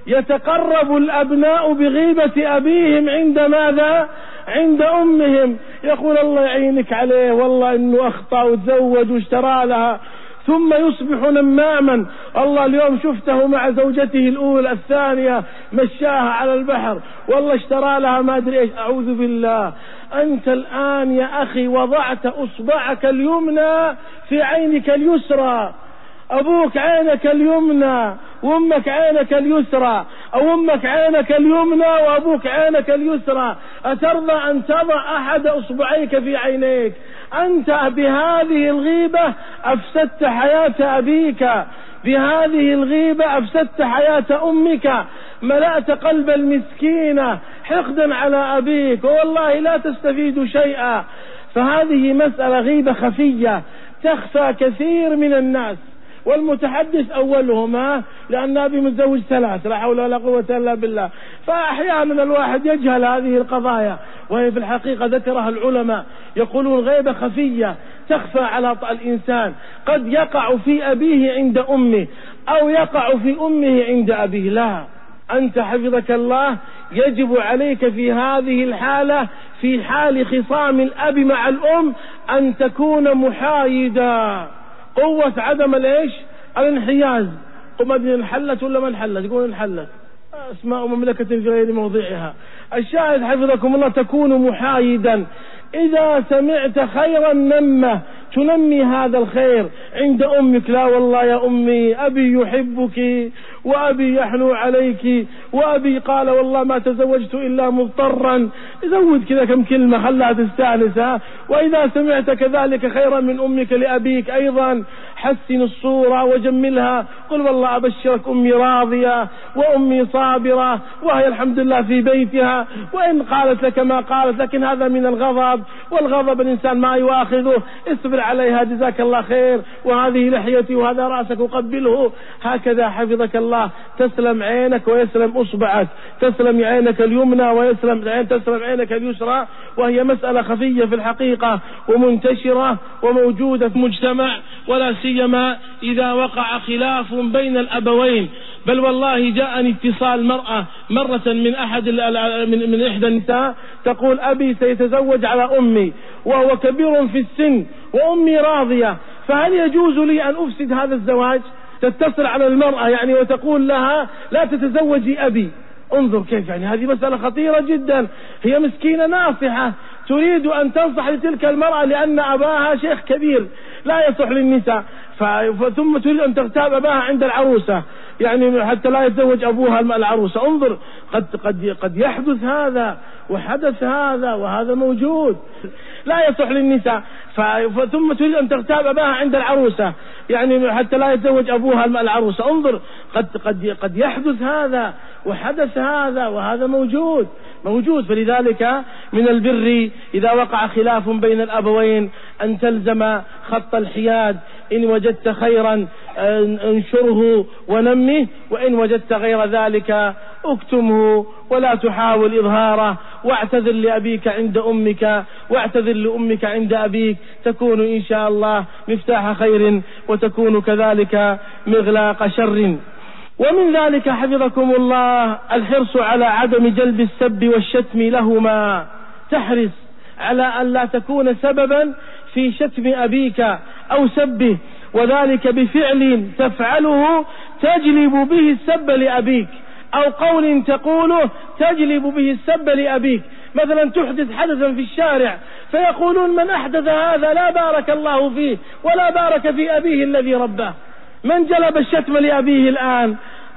يتقرب الأبناء بغيبة أبيهم عند ماذا؟ عند أمهم. يقول الله يعينك عليه، والله إنه أخطأ وتزوج واشترى لها، ثم يصبح نماما. الله اليوم شفته مع زوجته الأولى الثانية مشاها على البحر، والله اشترى لها ما أدري إيش. أعوذ بالله. أنت الآن يا أخي وضعت أصبعك اليمنى في عينك اليسرى، أبوك عينك اليمنى وأمك عينك اليسرى، أو أمك عينك اليمنى وأبوك عينك اليسرى. أترضى أن تضع أحد أصبعيك في عينيك؟ أنت بهذه الغيبة أفسدت حياة أبيك، بهذه الغيبة أفسدت حياة أمك، ملأت قلب المسكينة حقدا على أبيك، والله لا تستفيد شيئا. فهذه مسألة غيبة خفية تخفى كثير من الناس، والمتحدث أولهما لأن أبي متزوج 3، لا حول ولا قوة إلا بالله. فأحيانا الواحد يجهل هذه القضايا، وهي في الحقيقة ذكرها العلماء، يقولون غيبة خفية تخفى على الإنسان، قد يقع في أبيه عند أمه، أو يقع في أمه عند أبيه. لا، أنت حفظك الله يجب عليك في هذه الحالة، في حال خصام الأب مع الأم، أن تكون محايدا. قوة عدم الانحياز. قم أدري انحلت ولا ما انحلت؟ يقول انحلت، اسماء مملكة في غير موضعها. الشاهد حفظكم الله تكون محايدا. إذا سمعت خيرا تنمي هذا الخير عند أمك. لا والله يا أمي أبي يحبك، وأبي يحنو عليك، وأبي قال والله ما تزوجت إلا مضطرا. زود كذا كم كلمة خلها تستانس. وإذا سمعت كذلك خيرا من أمك لأبيك أيضا حسن الصورة وجملها، قل والله أبشرك أمي راضية وأمي صابرة، وهي الحمد لله في بيتها، وإن قالت لك ما قالت، لكن هذا من الغضب، والغضب الإنسان ما يؤاخذه، اصبر عليها جزاك الله خير، وهذه لحيتي وهذا رأسك وقبله. هكذا حفظك الله تسلم عينك ويسلم أصبعك، تسلم عينك اليمنى تسلم عينك اليسرى. وهي مسألة خفية في الحقيقة ومنتشرة وموجودة في المجتمع، ولا سيما إذا وقع خلاف بين الأبوين. بل والله جاءني اتصال مرة من إحدى النساء تقول أبي سيتزوج على أمي وهو كبير في السن وأمي راضية، فهل يجوز لي أن أفسد هذا الزواج؟ تتصل على المرأة يعني وتقول لها لا تتزوجي أبي. انظر كيف، يعني هذه مسألة خطيرة جدا. هي مسكينة ناصحة تريد أن تنصح لتلك المرأة لأن أباها شيخ كبير لا يصح للنساء، ثم تريد أن تغتاب أباها عند العروسة، يعني حتى لا يتزوج أبوها العروسة. انظر قد يحدث هذا، وحدث هذا وهذا موجود. لا يصح للنساء ثم تريد أن تغتاب أباها عند العروسة، يعني حتى لا يتزوج أبوها العروسة. انظر، قد يحدث هذا وحدث هذا وهذا موجود. فلذلك من البر إذا وقع خلاف بين الأبوين أن تلزم خط الحياد. إن وجدت خيرا انشره ونمه، وإن وجدت غير ذلك اكتمه ولا تحاول إظهاره، واعتذر لأبيك عند أمك، واعتذر لأمك عند أبيك، تكون إن شاء الله مفتاح خير، وتكون كذلك مغلاق شر. ومن ذلك حفظكم الله الحرص على عدم جلب السب والشتم لهما. تحرص على أن لا تكون سببا في شتم أبيك أو سبه، وذلك بفعل تفعله تجلب به السب لأبيك، أو قول تقوله تجلب به السب لأبيك. مثلا تحدث حدثا في الشارع فيقولون من أحدث هذا لا بارك الله فيه ولا بارك في أبيه الذي رباه. من جلب الشتم لأبيه الآن؟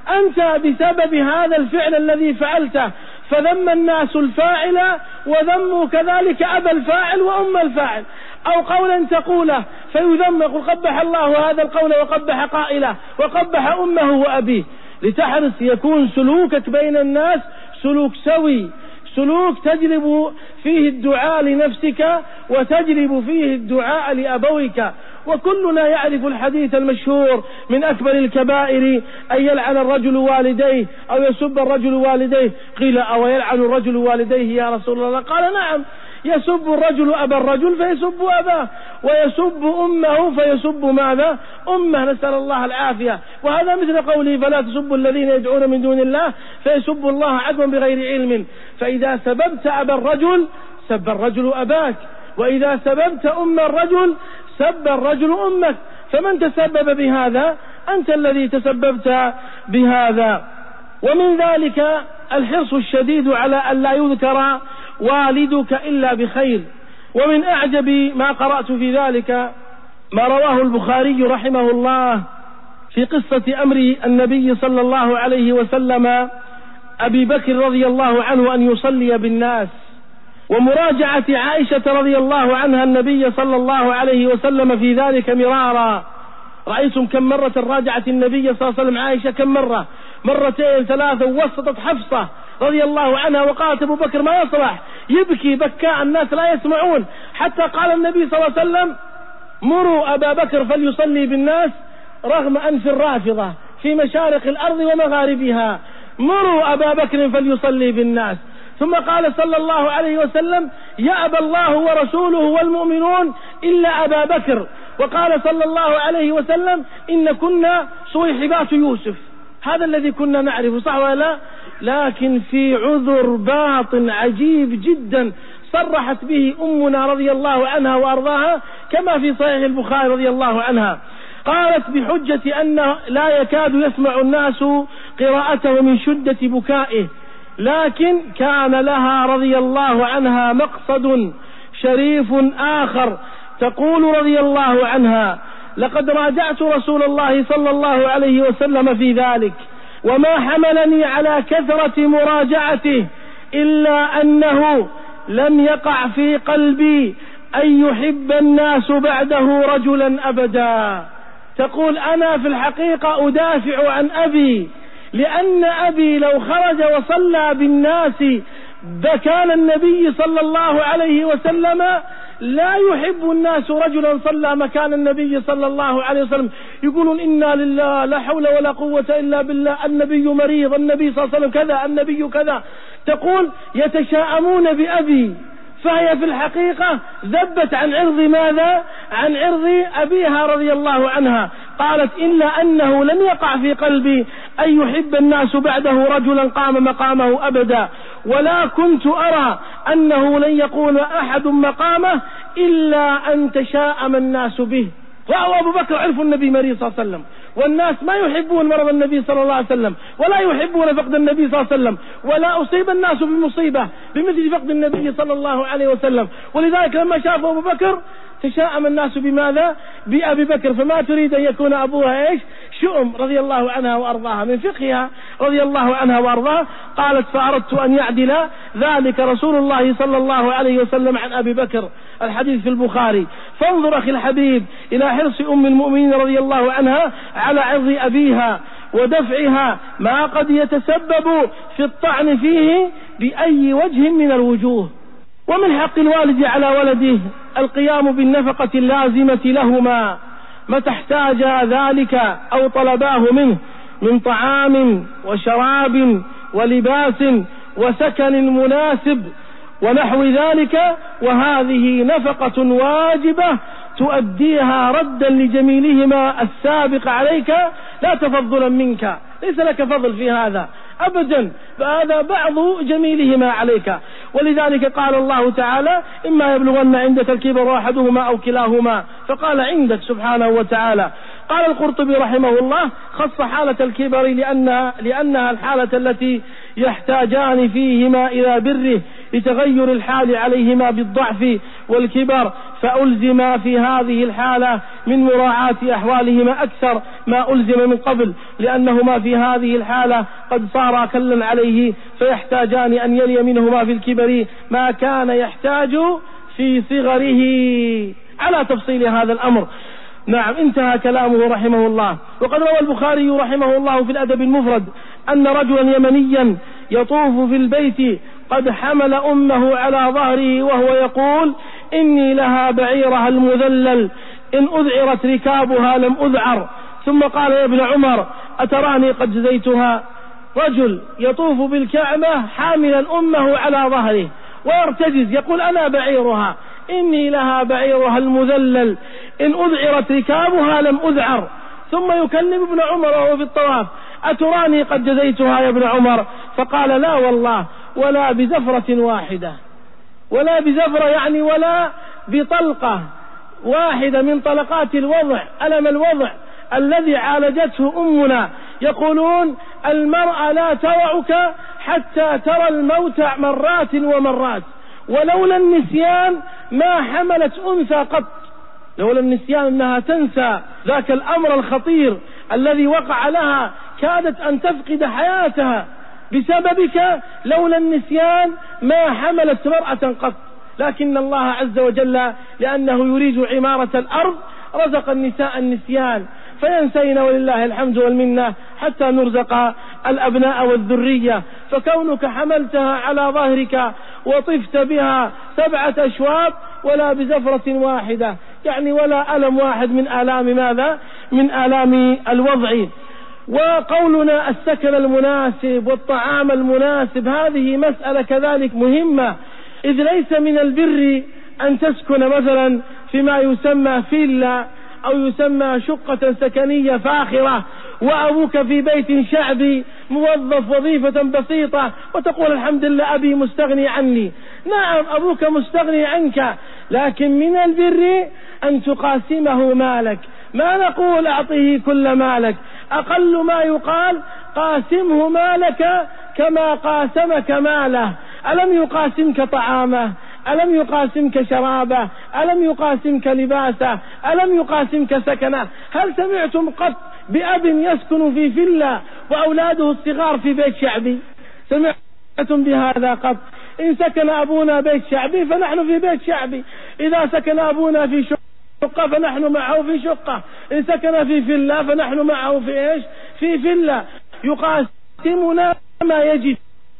أنت بسبب هذا الفعل الذي فعلته، فذم الناس الفاعل وذموا كذلك أبا الفاعل وأم الفاعل. أو قولا تقوله فيذم، يقول قبح الله هذا القول وقبح قائله وقبح أمه وأبيه. لتحرص يكون سلوكك بين الناس سلوك سوي، سلوك تجلب فيه الدعاء لنفسك وتجلب فيه الدعاء لأبويك. وكلنا يعرف الحديث المشهور: من أكبر الكبائر أن يلعن الرجل والديه أو يسب الرجل والديه. قيل: أو يلعن الرجل والديه يا رسول الله؟ قال: نعم، يسب الرجل أبا الرجل فيسب أباه، ويسب أمه فيسب ماذا؟ أمه، نسأل الله العافية. وهذا مثل قوله: فلا تسبوا الذين يدعون من دون الله فيسبوا الله عدوا بغير علم. فإذا سببت أبا الرجل سب الرجل أباك، وإذا سببت أم الرجل سب الرجل أمك. فمن تسبب بهذا؟ أنت الذي تسببت بهذا. ومن ذلك الحرص الشديد على أن لا يذكر والدك إلا بخير. ومن أعجب ما قرأت في ذلك ما رواه البخاري رحمه الله في قصة أمر النبي صلى الله عليه وسلم أبي بكر رضي الله عنه أن يصلي بالناس، ومراجعة عائشة رضي الله عنها النبي صلى الله عليه وسلم في ذلك مرارا. رأيتم كم مرة راجعت النبي صلى الله عليه وسلم عائشة؟ كم مرة؟ مرتين ثلاثة. وسطت حفصة رضي الله عنها وقالت: أبو بكر ما يصلح، يبكي بكاء الناس لا يسمعون. حتى قال النبي صلى الله عليه وسلم: مروا أبا بكر فليصلي بالناس رغم أنف الرافضة في مشارق الأرض ومغاربها. مروا أبا بكر فليصلي بالناس. ثم قال صلى الله عليه وسلم: يأبى الله ورسوله والمؤمنون إلا أبا بكر. وقال صلى الله عليه وسلم: إن كنا صويحبات يوسف. هذا الذي كنا نعرفه، صح ولا لا؟ لكن في عذر باطن عجيب جدا صرحت به أمنا رضي الله عنها وأرضاها كما في صحيح البخاري رضي الله عنها. قالت بحجة أن لا يكاد يسمع الناس قراءته من شدة بكائه، لكن كان لها رضي الله عنها مقصد شريف آخر. تقول رضي الله عنها: لقد راجعت رسول الله صلى الله عليه وسلم في ذلك، وما حملني على كثرة مراجعته إلا أنه لم يقع في قلبي أن يحب الناس بعده رجلا أبدا. تقول: أنا في الحقيقة أدافع عن أبي، لأن أبي لو خرج وصلى بالناس كان النبي صلى الله عليه وسلم لا يحب الناس رجلا صلى مكان النبي صلى الله عليه وسلم. يقولون: إنا لله لا حول ولا قوة إلا بالله، النبي مريض، النبي صلى الله عليه وسلم كذا، النبي كذا. تقول: يتشاءمون بأبي. فهي في الحقيقة ذبت عن عرض ماذا؟ عن عرض أبيها رضي الله عنها. قالت: إلا أنه لم يقع في قلبي أن يحب الناس بعده رجلا قام مقامه أبدا، ولا كنت أرى أنه لن يقول أحد مقامه إلا أن تشاءم الناس به. رأوا أبو بكر عرف النبي مريض صلى الله عليه وسلم، والناس ما يحبون مرض النبي صلى الله عليه وسلم، ولا يحبون فقد النبي صلى الله عليه وسلم، ولا أصيب الناس بمصيبة بمثل فقد النبي صلى الله عليه وسلم. ولذلك لما شافوا أبو بكر تشاءم الناس بماذا؟ بأبي بكر. فما تريد أن يكون أبوها إيش؟ شؤم رضي الله عنها وأرضاها. من فقهها رضي الله عنها وأرضاها قالت: فأردت أن يعدل ذلك رسول الله صلى الله عليه وسلم عن أبي بكر، الحديث في البخاري. فانظر أخي الحبيب إلى حرص أم المؤمنين رضي الله عنها على عرض أبيها ودفعها ما قد يتسبب في الطعن فيه بأي وجه من الوجوه. ومن حق الوالد على ولده القيام بالنفقة اللازمة لهما متى احتاج ذلك أو طلباه منه من طعام وشراب ولباس وسكن مناسب ونحو ذلك، وهذه نفقة واجبة تؤديها ردا لجميلهما السابق عليك لا تفضلا منك، ليس لك فضل في هذا أبدا، فهذا بعض جميلهما عليك. ولذلك قال الله تعالى: إما يبلغن عندك الكبر أحدهما أو كلاهما، فقال عندك سبحانه وتعالى. قال القرطبي رحمه الله: خص حالة الكبر لأنها الحالة التي يحتاجان فيهما إلى بره لتغير الحال عليهما بالضعف والكبر، فألزم في هذه الحالة من مراعاة أحوالهما أكثر ما ألزم من قبل، لأنهما في هذه الحالة قد صارا كلا عليه، فيحتاجان أن يلي منهما في الكبر ما كان يحتاج في صغره، على تفصيل هذا الأمر. نعم، انتهى كلامه رحمه الله. وقد روى البخاري رحمه الله في الأدب المفرد أن رجلا يمنيا يطوف في البيت قد حمل أمه على ظهره وهو يقول: إني لها بعيرها المذلل إن أذعرت ركابها لم أذعر. ثم قال: يا ابن عمر أتراني قد جزيتها؟ رجل يطوف بالكعبة حاملا أمه على ظهره ويرتجز يقول: أنا بعيرها، إني لها بعيرها المذلل إن أذعرت ركابها لم أذعر. ثم يكلم ابن عمر وهو في الطواف: أتراني قد جزيتها يا ابن عمر؟ فقال: لا والله، ولا بزفرة واحدة، ولا بزفرة يعني ولا بطلقة واحدة من طلقات الوضع، ألم الوضع الذي عالجته أمنا. يقولون: المرأة لا توعك حتى ترى الموت مرات ومرات، ولولا النسيان ما حملت أنثى قط، لولا النسيان أنها تنسى ذاك الأمر الخطير الذي وقع لها كادت أن تفقد حياتها بسببك، لولا النسيان ما حملت مرأة قط. لكن الله عز وجل لأنه يريد عمارة الأرض رزق النساء النسيان فينسين، ولله الحمد والمنة، حتى نرزق الأبناء والذرية. فكونك حملتها على ظهرك وطفت بها 7 أشواط ولا بزفرة واحدة، يعني ولا ألم واحد من آلام ماذا؟ من آلام الوضع. وقولنا السكن المناسب والطعام المناسب هذه مسألة كذلك مهمة، إذ ليس من البر أن تسكن مثلا فيما يسمى فيلا أو يسمى شقة سكنية فاخرة وأبوك في بيت شعبي موظف وظيفة بسيطة وتقول: الحمد لله أبي مستغني عني. نعم، أبوك مستغني عنك، لكن من البر أن تقاسمه مالك. ما نقول أعطيه كل مالك، أقل ما يقال قاسمه مالك كما قاسمك ماله. ألم يقاسمك طعامه؟ ألم يقاسمك شرابه؟ ألم يقاسمك لباسه؟ ألم يقاسمك سكنه؟ هل سمعتم قط بأب يسكن في فيلا وأولاده الصغار في بيت شعبي؟ سمعتم بهذا قط؟ إن سكن أبونا بيت شعبي فنحن في بيت شعبي، إذا سكن أبونا في شقة فنحن معه في شقة، إن سكن في فيلا فنحن معه في إيش؟ في فيلا. يقاسمنا ما يجب.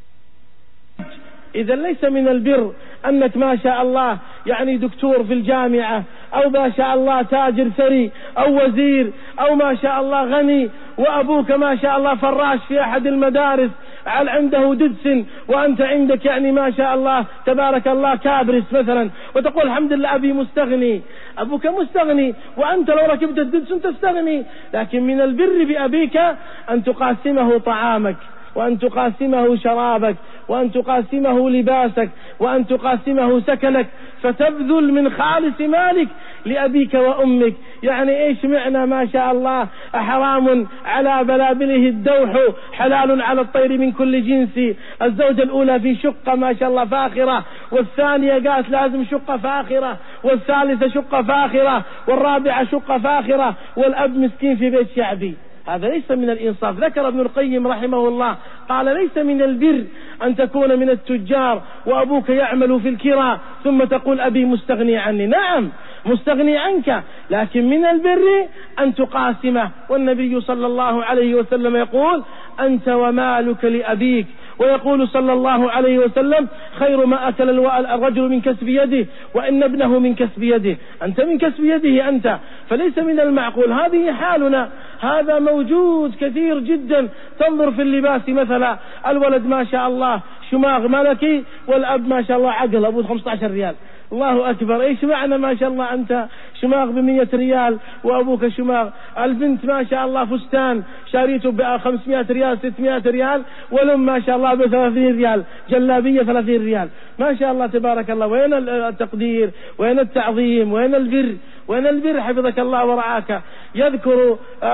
إذا ليس من البر أنك ما شاء الله يعني دكتور في الجامعة، أو ما شاء الله تاجر ثري، أو وزير، أو ما شاء الله غني، وأبوك ما شاء الله فراش في أحد المدارس عنده ددس، وأنت عندك يعني ما شاء الله تبارك الله كابرس مثلا، وتقول: الحمد لله أبي مستغني. أبوك مستغني وأنت لو ركبت الددس تستغني. لكن من البر بأبيك أن تقاسمه طعامك، وأن تقاسمه شرابك، وأن تقاسمه لباسك، وأن تقاسمه سكنك، فتبذل من خالص مالك لأبيك وأمك. يعني إيش معنى ما شاء الله حرام على بلابله الدوح حلال على الطير من كل جنس؟ الزوجة الأولى في شقة ما شاء الله فاخرة، والثانية قالت لازم شقة فاخرة، والثالثة شقة فاخرة، والرابعة شقة فاخرة، والأب مسكين في بيت شعبي. هذا ليس من الإنصاف. ذكر ابن القيم رحمه الله قال: ليس من البر أن تكون من التجار وأبوك يعمل في الكراء ثم تقول أبي مستغني عني. نعم مستغني عنك، لكن من البر أن تقاسمه. والنبي صلى الله عليه وسلم يقول أنت ومالك لأبيك، ويقول صلى الله عليه وسلم خير ما أكل الرجل من كسب يده وإن ابنه من كسب يده. أنت من كسب يده أنت، فليس من المعقول. هذه حالنا، هذا موجود كثير جدا. تنظر في اللباس مثلا، الولد ما شاء الله شماغ ملكي، والأب ما شاء الله عقل أبوه 15 ريال. الله أكبر، إيش معنى ما شاء الله أنت شماغ ب100 ريال وأبوك شماغ؟ البنت ما شاء الله فستان شاريته ب500 ريال 600 ريال، والأم ما شاء الله ب30 ريال، جلابية 30 ريال. ما شاء الله تبارك الله. وين التقدير؟ وين التعظيم؟ وين البر؟ وين البر حفظك الله ورعاك؟ يذكر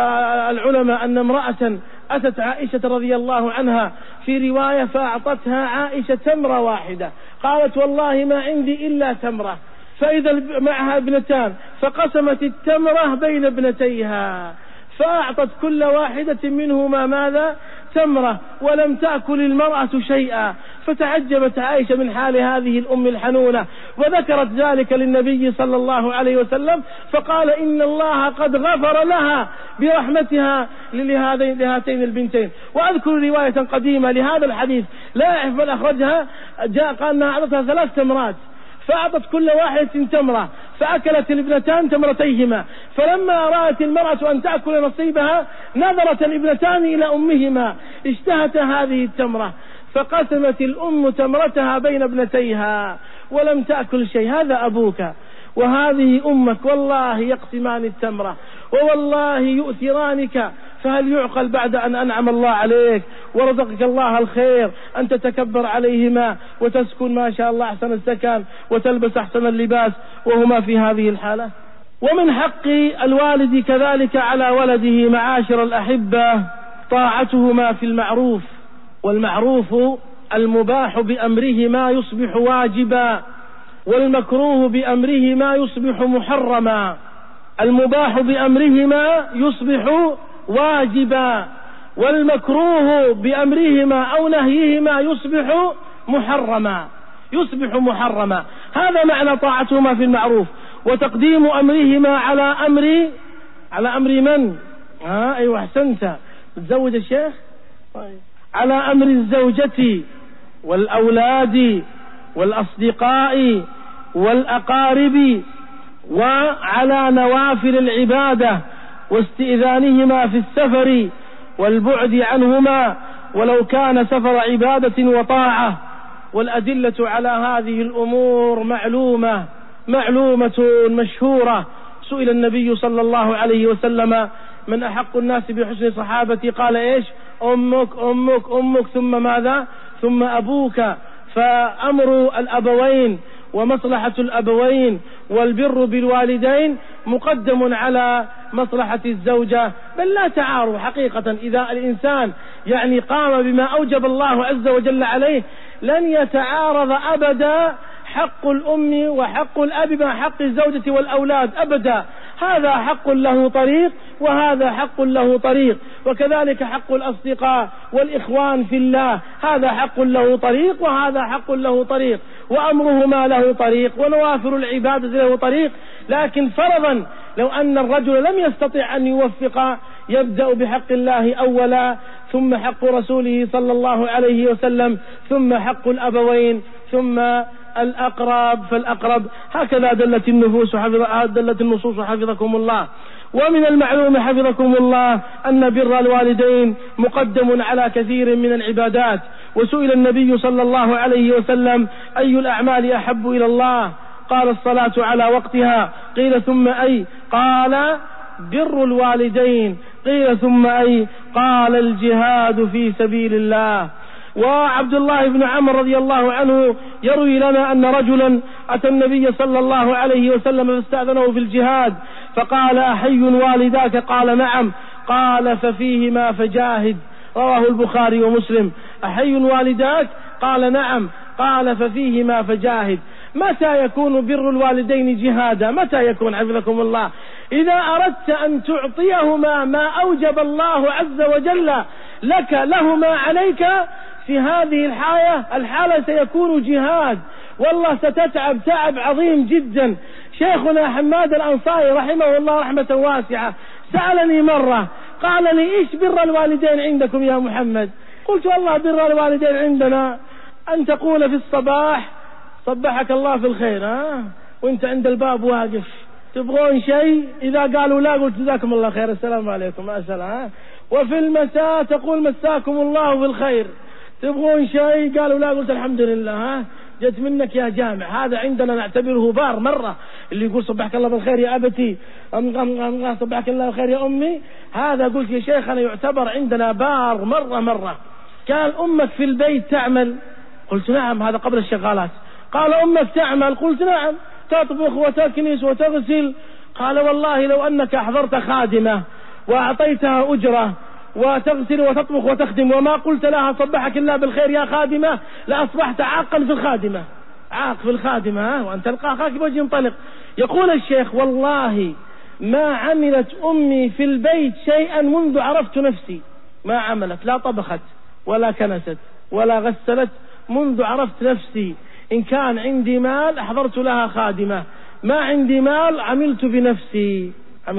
العلماء أن امرأة أتت عائشة رضي الله عنها في رواية فأعطتها عائشة تمرة واحدة، قالت والله ما عندي إلا تمرة، فإذا معها ابنتان فقسمت التمرة بين ابنتيها فأعطت كل واحدة منهما ماذا؟ تمرة، ولم تأكل المرأة شيئا. فتعجبت عائشة من حال هذه الأم الحنونة، وذكرت ذلك للنبي صلى الله عليه وسلم، فقال إن الله قد غفر لها برحمتها لهاتين البنتين. وأذكر رواية قديمة لهذا الحديث لا أعرف من أخرجها، جاء قال أنها أعطتها 3 تمرات، فأعطت كل واحدة تمرة، فأكلت الابنتان تمرتيهما. فلما رأت المرأة أن تأكل نصيبها نظرت الابنتان إلى أمهما، اشتهت هذه التمرة، فقسمت الأم تمرتها بين ابنتيها ولم تأكل شيء. هذا أبوك وهذه أمك، والله يقسمان التمرة ووالله يؤثرانك، فهل يعقل بعد أن أنعم الله عليك ورزقك الله الخير أن تتكبر عليهما وتسكن ما شاء الله أحسن السكن وتلبس أحسن اللباس وهما في هذه الحالة؟ ومن حق الوالد كذلك على ولده معاشر الأحبة طاعتهما في المعروف، والمعروف المباح بأمرهما يصبح واجبا، والمكروه بأمرهما يصبح محرما. المباح بأمرهما يصبح واجبا، والمكروه بأمرهما أو نهيهما يصبح محرما. هذا معنى طاعتهما في المعروف، وتقديم أمرهما على أمر من؟ أيوة أحسنت، تزوج الشيخ، على أمر الزوجة والأولاد والأصدقاء والأقارب، وعلى نوافل العبادة واستئذانهما في السفر والبعد عنهما ولو كان سفر عبادة وطاعة. والأدلة على هذه الأمور معلومة مشهورة. سئل النبي صلى الله عليه وسلم من أحق الناس بحسن صحابتي؟ قال إيش؟ أمك ثم ماذا؟ ثم أبوك. فأمر الأبوين ومصلحة الأبوين والبر بالوالدين مقدم على مصلحة الزوجة، بل لا تعارض حقيقة. إذا الإنسان قام بما أوجب الله عز وجل عليه لن يتعارض أبدا حق الأم وحق الأب مع حق الزوجة والأولاد أبدا. هذا حق له طريق وهذا حق له طريق، وكذلك حق الأصدقاء والإخوان في الله، هذا حق له طريق وهذا حق له طريق، وأمرهما له طريق، ونوافر العبادة له طريق. لكن فرضا لو أن الرجل لم يستطع أن يوفق، يبدأ بحق الله أولا، ثم حق رسوله صلى الله عليه وسلم، ثم حق الأبوين، ثم الأقرب فالأقرب. هكذا دلت النصوص حفظكم الله. ومن المعلوم حفظكم الله أن بر الوالدين مقدم على كثير من العبادات. وسئل النبي صلى الله عليه وسلم أي الأعمال أحب إلى الله؟ قال الصلاة على وقتها. قيل ثم أي؟ قال بر الوالدين. قيل ثم أي؟ قال الجهاد في سبيل الله. وعبد الله بن عمرو رضي الله عنه يروي لنا أن رجلا أتى النبي صلى الله عليه وسلم فاستأذنه في الجهاد، فقال أحي والداك؟ قال نعم. قال ففيهما فجاهد. رواه البخاري ومسلم. أحي والداك؟ قال نعم. قال ففيهما فجاهد. متى يكون بر الوالدين جهادا؟ متى يكون حفظكم الله؟ إذا أردت أن تعطيهما ما أوجب الله عز وجل لهما عليك، في هذه الحالة سيكون جهاد، والله ستتعب تعب عظيم جدا. شيخنا حماد الأنصاري رحمه الله رحمة واسعة سألني مرة قال لي: إيش بر الوالدين عندكم يا محمد؟ قلت: والله بر الوالدين عندنا أن تقول في الصباح صبحك الله في الخير، وانت عند الباب واقف، تبغون شيء؟ إذا قالوا لا قلت: جزاكم الله خير، السلام عليكم، ما السلام. وفي المساء تقول: مساكم الله بالخير، تبغون شيء؟ قالوا لا قلت: الحمد لله، جت منك يا جامع. هذا عندنا نعتبره بار مرة، اللي يقول صبحك الله بالخير يا أبتي، صبحك الله بالخير يا أمي، هذا قلت يا شيخنا يعتبر عندنا بار مرة. قال: أمك في البيت تعمل؟ قلت: نعم. هذا قبل الشغالات. قال: أمك تعمل؟ قلت: نعم، تطبخ وتكنس وتغسل. قال: والله لو أنك أحضرت خادمة وأعطيتها أجرة وتغسل وتطبخ وتخدم وما قلت لها صبحك الله بالخير يا خادمة لأصبحت عاقا في الخادمة، عاق في الخادمة، وأن تلقى أخاك بوجه ينطلق. يقول الشيخ: والله ما عملت أمي في البيت شيئا منذ عرفت نفسي، ما عملت، لا طبخت ولا كنست ولا غسلت منذ عرفت نفسي. إن كان عندي مال أحضرت لها خادمة، ما عندي مال عملت بنفسي.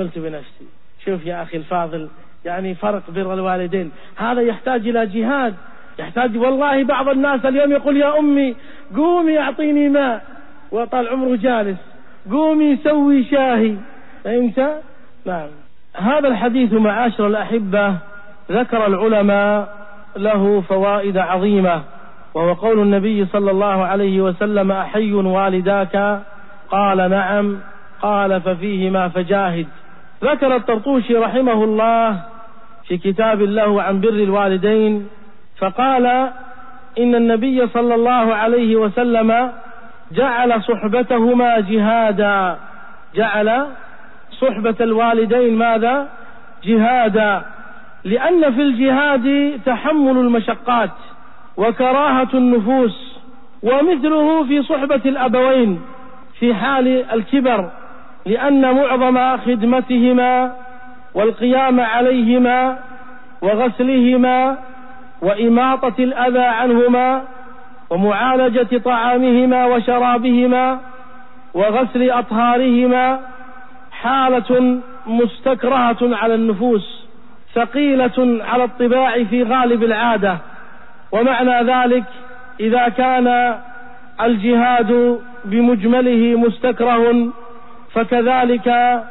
شوف يا أخي الفاضل، يعني فرق بر الوالدين. هذا يحتاج إلى جهاد، يحتاج. والله بعض الناس اليوم يقول: يا أمي قومي أعطيني ماء، وطال عمره جالس، قومي سوي شاهي، فهمت؟ نعم. هذا الحديث معاشر الأحبة ذكر العلماء له فوائد عظيمة، وهو قول النبي صلى الله عليه وسلم: أحي والداك؟ قال: نعم. قال: ففيهما فجاهد. ذكر الطرطوشي رحمه الله في كتاب له عن بر الوالدين فقال: إن النبي صلى الله عليه وسلم جعل صحبتهما جهادا، جعل صحبة الوالدين ماذا؟ جهادا، لأن في الجهاد تحمل المشقات وكراهة النفوس، ومثله في صحبة الأبوين في حال الكبر، لأن معظم خدمتهما والقيام عليهما وغسلهما وإماطة الأذى عنهما ومعالجة طعامهما وشرابهما وغسل أطهارهما حالة مستكرهة على النفوس، ثقيلة على الطباع في غالب العادة. ومعنى ذلك إذا كان الجهاد بمجمله مستكره، فكذلك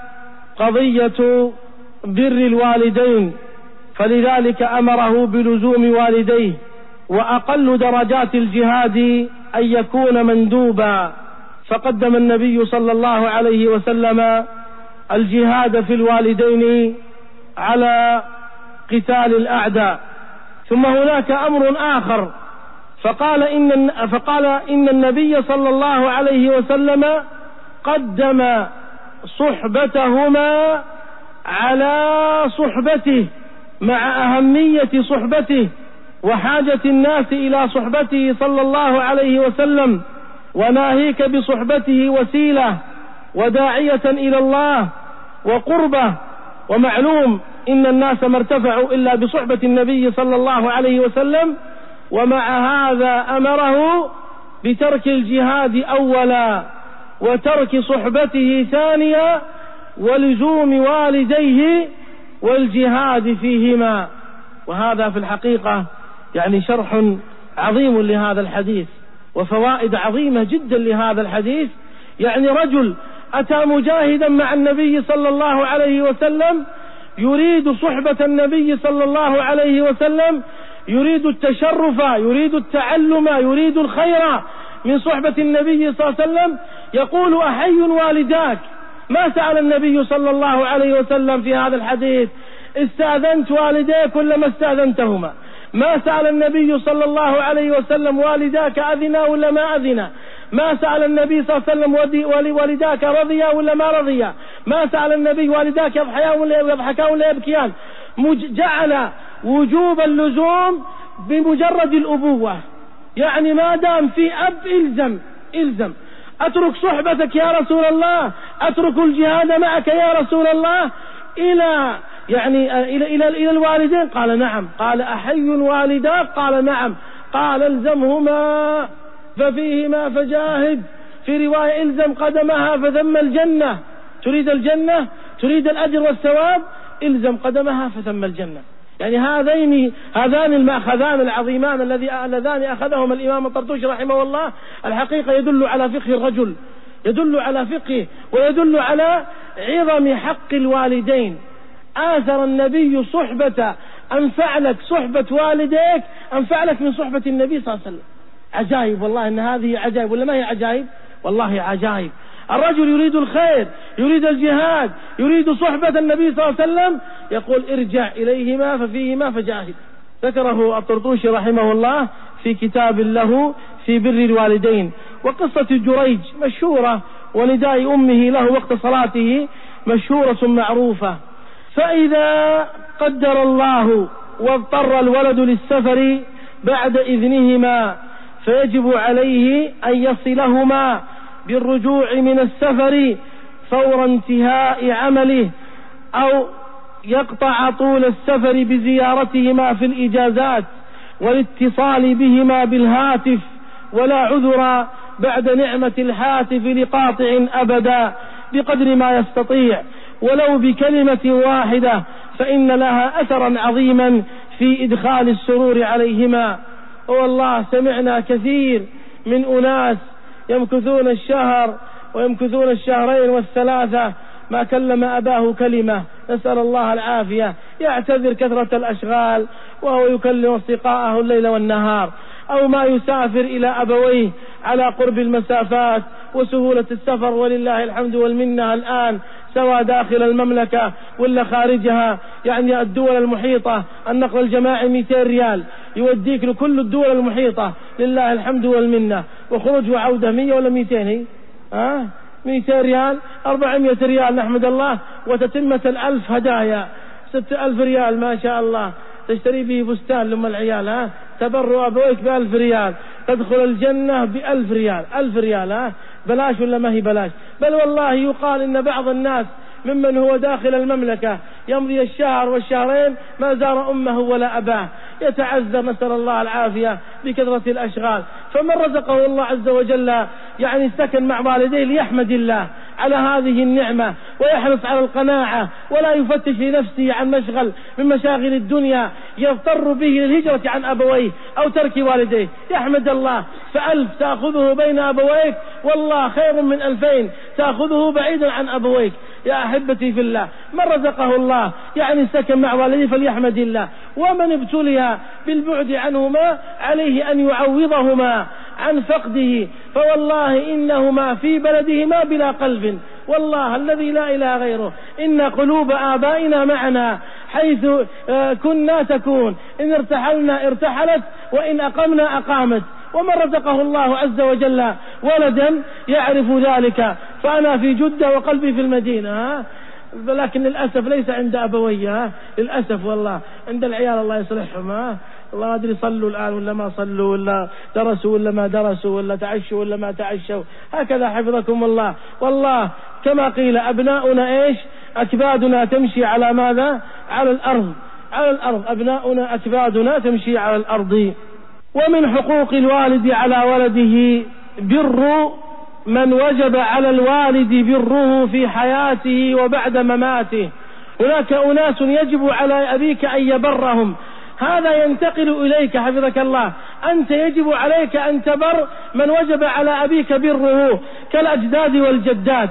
قضية بر الوالدين، فلذلك أمره بلزوم والديه. وأقل درجات الجهاد أن يكون مندوبا، فقدم النبي صلى الله عليه وسلم الجهاد في الوالدين على قتال الأعداء. ثم هناك أمر آخر، فقال إن النبي صلى الله عليه وسلم قدم صحبتهما على صحبته، مع أهمية صحبته وحاجة الناس إلى صحبته صلى الله عليه وسلم، وناهيك بصحبته وسيلة وداعية إلى الله وقربة. ومعلوم إن الناس ما ارتفعوا إلا بصحبة النبي صلى الله عليه وسلم، ومع هذا أمره بترك الجهاد أولا وترك صحبته ثانيا ولزوم والديه والجهاد فيهما. وهذا في الحقيقة يعني شرح عظيم لهذا الحديث وفوائد عظيمة جدا لهذا الحديث. يعني رجل أتى مجاهدا مع النبي صلى الله عليه وسلم، يريد صحبة النبي صلى الله عليه وسلم، يريد التشرف، يريد التعلم، يريد الخير من صحبة النبي صلى الله عليه وسلم، يقول: أحي والداك؟ ما سأل النبي صلى الله عليه وسلم في هذا الحديث: استأذنت والديك ولا ما استأذنتهما؟ ما سأل النبي صلى الله عليه وسلم: والداك أذنا ولا ما أذنا؟ ما سأل النبي صلى الله عليه وسلم: والداك رضيا ولا ما رضيا؟ ما سأل النبي: والداك يضحكان ولا يبكيان؟ جعل وجوب اللزوم بمجرد الأبوة، يعني ما دام في أب إلزم. أترك صحبتك يا رسول الله، أترك الجهاد معك يا رسول الله إلى الوالدين؟ قال: نعم. قال: أحي والداك؟ قال: نعم. قال الزمهما ففيهما فجاهد. في رواية الزم قدمها فثم الجنة. تريد الجنة، تريد الأجر والثواب، الزم قدمها فثم الجنة. يعني هذان المأخذان العظيمان اللذان أخذهما الإمام الطرطوشي رحمه الله الحقيقة يدل على فقه الرجل، يدل على فقه، ويدل على عظم حق الوالدين. آثر النبي صحبة أنفع لك صحبة والديك أنفع لك من صحبة النبي صلى الله عليه وسلم. عجائب والله، إن هذه عجائب ولا ما هي عجائب؟ والله عجائب. الرجل يريد الخير، يريد الجهاد، يريد صحبة النبي صلى الله عليه وسلم، يقول ارجع إليهما ففيهما فجاهد. ذكره الطرطوشي رحمه الله في كتاب له في بر الوالدين. وقصة جريج مشهورة، ونداء أمه له وقت صلاته مشهورة معروفة. فإذا قدر الله واضطر الولد للسفر بعد إذنهما فيجب عليه أن يصلهما بالرجوع من السفر فور انتهاء عمله، أو يقطع طول السفر بزيارتهما في الإجازات والاتصال بهما بالهاتف، ولا عذر بعد نعمة الهاتف لقاطع أبدا بقدر ما يستطيع ولو بكلمة واحدة، فإن لها أثرا عظيما في إدخال السرور عليهما. والله سمعنا كثير من أناس يمكثون الشهر ويمكثون الشهرين والثلاثة ما كلم أباه كلمة، نسأل الله العافية. يعتذر كثرة الأشغال وهو يكلم أصدقاءه الليل والنهار، أو ما يسافر إلى أبويه على قرب المسافات وسهولة السفر، ولله الحمد والمنة الآن سواء داخل المملكة ولا خارجها. يعني الدول المحيطة النقل الجماعي 200 ريال يوديك لكل الدول المحيطة، لله الحمد والمنة. وخروج وعودة 100 ولا 200 200 ريال 400 ريال نحمد الله. وتتمة 1000 هدايا 6000 ريال ما شاء الله، تشتري به بستان لما العيال تبروا أبويك ب1000 ريال، تدخل الجنة ب1000 ريال. 1000 ريال بلاش ولا ما هي بلاش؟ بل والله يقال إن بعض الناس ممن هو داخل المملكة يمضي الشهر والشهرين ما زار أمه ولا أباه، يتعذر نسأل الله العافية بكثرة الأشغال. فمن رزقه الله عز وجل يعني سكن مع والديه ليحمد الله على هذه النعمة ويحرص على القناعة، ولا يفتش لنفسه عن مشغل من مشاغل الدنيا يضطر به للهجرة عن أبويه أو ترك والديه. يحمد الله، ف1000 تأخذه بين أبويك والله خير من 2000 تأخذه بعيدا عن أبويك. يا أحبتي في الله، من رزقه الله يعني سكن مع والديه فليحمد الله، ومن ابتلي بالبعد عنهما عليه أن يعوضهما عن فقده، فوالله إنهما في بلدهما بلا قلب، والله الذي لا إله غيره إن قلوب آبائنا معنا حيث كنا تكون، إن ارتحلنا ارتحلت وإن أقمنا أقامت. ومن رزقه الله عز وجل ولدا يعرف ذلك. فأنا في جدة وقلبي في المدينة، لكن للأسف ليس عند أبوي، للأسف والله عند العيال الله يصلحهم. الله أدري صلوا الآن ولا ما صلوا، ولا درسوا ولا ما درسوا، ولا تعشوا ولا ما تعشوا، هكذا حفظكم الله. والله كما قيل أبناؤنا إيش؟ أكبادنا تمشي على ماذا؟ على الأرض، على الأرض. أبناؤنا أكبادنا تمشي على الأرض. ومن حقوق الوالد على ولده بر من وجب على الوالد بره في حياته وبعد مماته. هناك أناس يجب على أبيك أن يبرهم، هذا ينتقل إليك حفظك الله. أنت يجب عليك أن تبر من وجب على أبيك بره كالأجداد والجدات،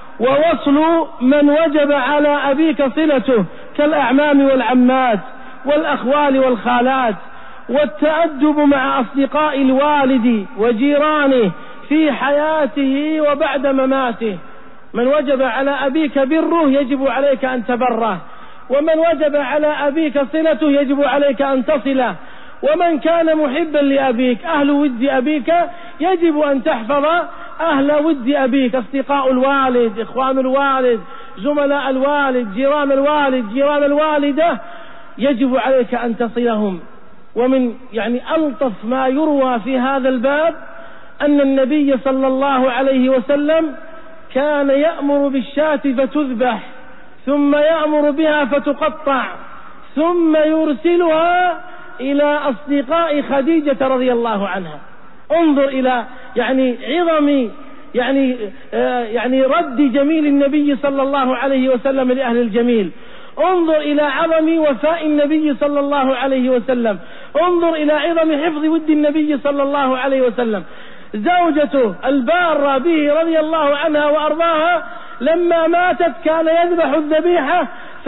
ووصل من وجب على أبيك صلته كالأعمام والعمات والأخوال والخالات، والتأدب مع أصدقاء الوالد وجيرانه في حياته وبعد مماته. من وجب على أبيك بره يجب عليك أن تبره، ومن وجب على أبيك صلته يجب عليك أن تصله. ومن كان محبا لأبيك أهل ود أبيك يجب أن تحفظ أهل ود أبيك، أصدقاء الوالد، إخوان الوالد، زملاء الوالد، جيران الوالد، جيران الوالدة، يجب عليك أن تصلهم. ومن ألطف ما يروى في هذا الباب أن النبي صلى الله عليه وسلم كان يأمر بالشاة فتذبح، ثم يأمر بها فتقطع، ثم يرسلها إلى أصدقاء خديجة رضي الله عنها. انظر إلى عظم رد جميل النبي صلى الله عليه وسلم لأهل الجميل. انظر إلى عظم وفاء النبي صلى الله عليه وسلم. انظر إلى عظم حفظ ود النبي صلى الله عليه وسلم. زوجته البارة به رضي الله عنها وأرضاها لما ماتت كان يذبح الذبيحة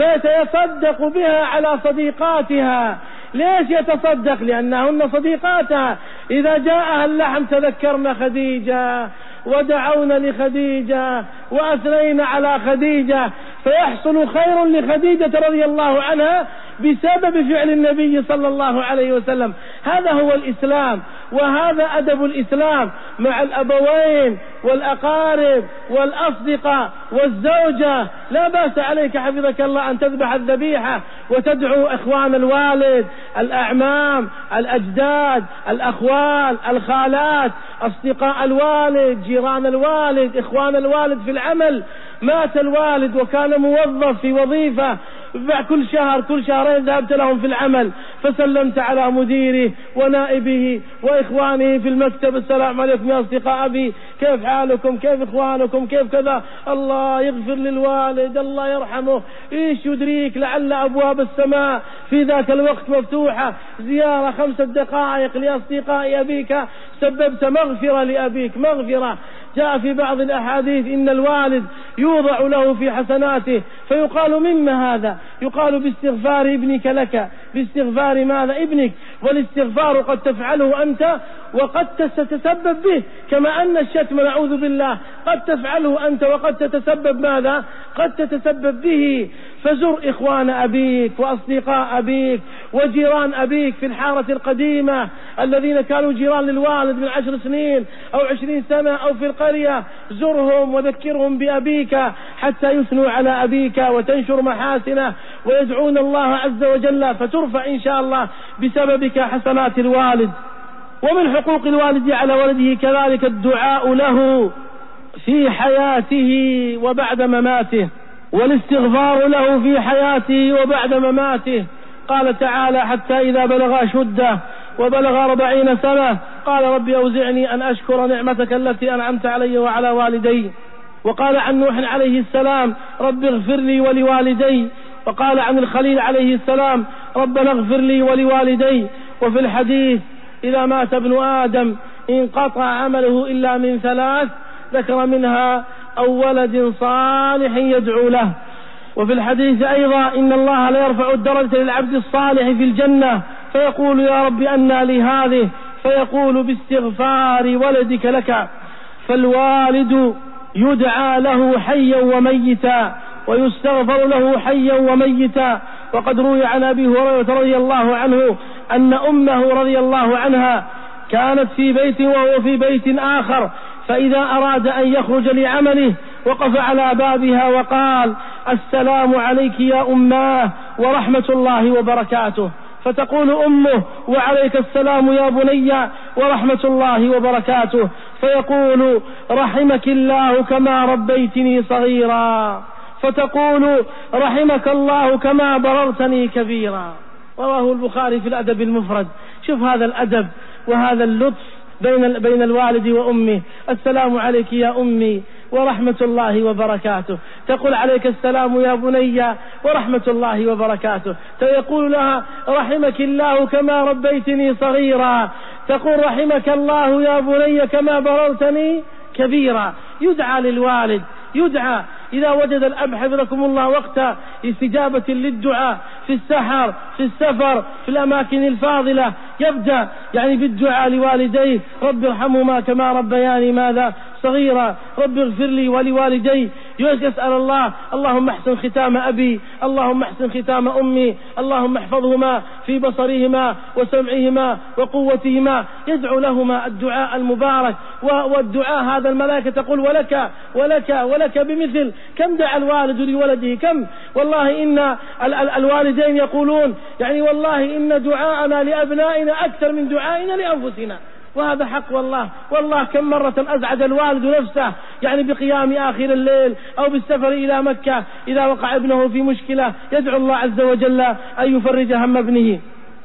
فيتصدق بها على صديقاتها. ليش يتصدق؟ لأنهن صديقاتها. إذا جاءها اللحم تذكرن خديجة ودعون لخديجة وأثنين على خديجة، فيحصل خير لخديجة رضي الله عنها بسبب فعل النبي صلى الله عليه وسلم. هذا هو الإسلام، وهذا أدب الإسلام مع الأبوين والأقارب والأصدقاء والزوجة. لا بأس عليك حفظك الله أن تذبح الذبيحة وتدعو إخوان الوالد، الأعمام، الأجداد، الأخوال، الخالات، أصدقاء الوالد، جيران الوالد، إخوان الوالد في العمل. مات الوالد وكان موظف في وظيفة، كل شهر كل شهرين ذهبت لهم في العمل فسلمت على مديره ونائبه وإخوانه في المكتب: السلام عليكم يا أصدقاء أبي، كيف حالكم، كيف إخوانكم، كيف كذا، الله يغفر للوالد، الله يرحمه، إيش يدريك لعل أبواب السماء في ذاك الوقت مفتوحة، زيارة 5 دقائق لأصدقاء أبيك سببت مغفرة لأبيك، مغفرة. جاء في بعض الأحاديث إن الوالد يوضع له في حسناته فيقال: مما هذا؟ يقال: باستغفار ابنك لك. باستغفار ماذا؟ ابنك. والاستغفار قد تفعله أنت وقد تتسبب به، كما أن الشتم نعوذ بالله قد تفعله أنت وقد تتسبب ماذا؟ قد تتسبب به. فزر إخوان أبيك وأصدقاء أبيك وجيران أبيك في الحارة القديمة الذين كانوا جيران للوالد من 10 سنين أو 20 سنة أو في القرية. زرهم وذكرهم بأبيك حتى يثنوا على أبيك وتنشر محاسنه ويدعون الله عز وجل، فترفع إن شاء الله بسببك حسنات الوالد. ومن حقوق الوالد على ولده كذلك الدعاء له في حياته وبعد مماته، والاستغفار له في حياته وبعد مماته. قال تعالى: حتى إذا بلغ أشده وبلغ 40 سنة قال: رب أوزعني أن أشكر نعمتك التي أنعمت علي وعلى والدي. وقال عن نوح عليه السلام: رب اغفر لي ولوالدي. وقال عن الخليل عليه السلام: ربنا اغفر لي ولوالدي. وفي الحديث: إذا مات ابن آدم انقطع عمله إلا من 3، ذكر منها أو ولد صالح يدعو له. وفي الحديث أيضا: إن الله لا يرفع الدرجة للعبد الصالح في الجنة فيقول: يا رب أنى لي هذه؟ فيقول: باستغفار ولدك لك. فالوالد يدعى له حيا وميتا ويستغفر له حيا وميتا. وقد روي عن أبي هريرة رضي الله عنه أن أمه رضي الله عنها كانت في بيت وهو في بيت آخر، فإذا أراد أن يخرج لعمله وقف على بابها وقال: السلام عليك يا أماه ورحمة الله وبركاته. فتقول أمه: وعليك السلام يا بني ورحمة الله وبركاته. فيقول: رحمك الله كما ربيتني صغيرا. فتقول: رحمك الله كما بررتني كبيرا. رواه البخاري في الأدب المفرد. شوف هذا الأدب وهذا اللطف بين الوالد وأمه. السلام عليك يا أمي ورحمة الله وبركاته. تقول: عليك السلام يا بني ورحمة الله وبركاته. فيقول لها: رحمك الله كما ربيتني صغيرا. تقول: رحمك الله يا بني كما بررتني كبيرا. يدعى للوالد، يدعى إذا وجد الأب حفظكم الله وقت استجابة للدعاء في السحر، في السفر، في الأماكن الفاضلة، يبدأ بالدعاء لوالديه: رب ارحمهما كما ربياني ماذا؟ صغيرا. رب اغفر لي ولوالدي. يسأل الله: اللهم احسن ختام أبي، اللهم احسن ختام أمي، اللهم احفظهما في بصرهما وسمعهما وقوتهما. يدعو لهما الدعاء المبارك. والدعاء هذا الملائكة تقول: ولك ولك ولك بمثل. كم دعا الوالد لولده؟ كم؟ والله إن الوالدين يقولون والله إن دعاءنا لأبنائنا أكثر من دعائنا لأنفسنا. وهذا حق والله كم مرة أزعج الوالد نفسه بقيام آخر الليل أو بالسفر إلى مكة إذا وقع ابنه في مشكلة، يدعو الله عز وجل أن يفرج هم ابنه.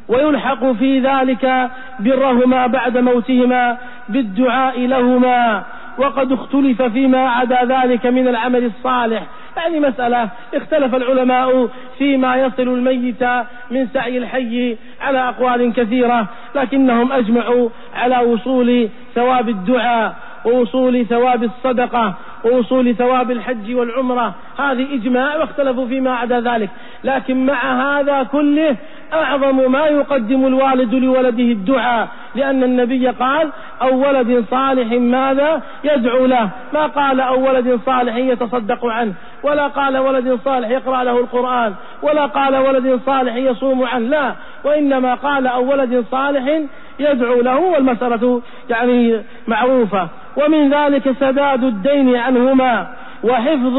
ويلحق في ذلك برهما بعد موتهما بالدعاء لهما. وقد اختلف فيما عدا ذلك من العمل الصالح، يعني مسألة اختلف العلماء فيما يصل الميت من سعي الحي على أقوال كثيرة، لكنهم أجمعوا على وصول ثواب الدعاء ووصول ثواب الصدقة ووصول ثواب الحج والعمرة، هذه إجماع، واختلفوا فيما عدا ذلك. لكن مع هذا كله أعظم ما يقدم الوالد لولده الدعاء، لأن النبي قال أو ولد صالح ماذا يدعو له، ما قال أو ولد صالح يتصدق عنه، ولا قال ولد صالح يقرأ له القرآن، ولا قال ولد صالح يصوم عنه، لا، وإنما قال أو ولد صالح يدعو له، والمسألة يعني معروفة. ومن ذلك سداد الدين عنهما وحفظ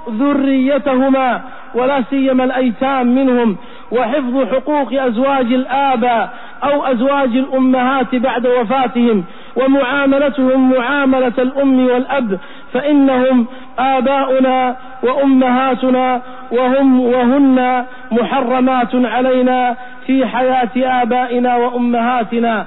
ذريتهما ولا سيما الأيتام منهم، وحفظ حقوق أزواج الآباء أو أزواج الأمهات بعد وفاتهم، ومعاملتهم معاملة الأم والأب، فإنهم آباؤنا وأمهاتنا وهن محرمات علينا في حياة آبائنا وأمهاتنا.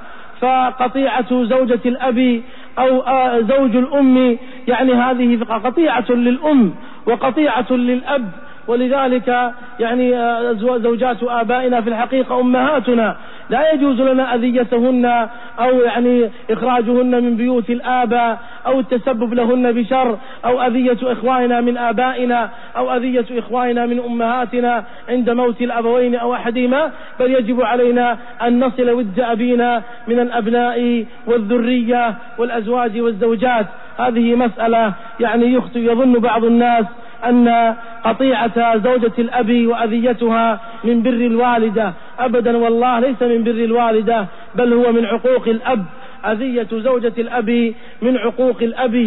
فقطيعة زوجة الأب أو زوج الأم يعني هذه قطيعة للأم وقطيعة للأب، ولذلك يعني زوجات آبائنا في الحقيقة أمهاتنا، لا يجوز لنا أذيتهن أو يعني إخراجهن من بيوت الآباء أو التسبب لهن بشر أو أذية إخواننا من آبائنا أو أذية إخواننا من أمهاتنا عند موت الأبوين أو أحدهما، بل يجب علينا أن نصل ود أبينا من الأبناء والذرية والأزواج والزوجات. هذه مسألة يعني يظن بعض الناس أن قطيعة زوجة الأب وأذيتها من بر الوالدة، أبدا والله ليس من بر الوالدة، بل هو من عقوق الأب. أذية زوجة الأب من عقوق الأب،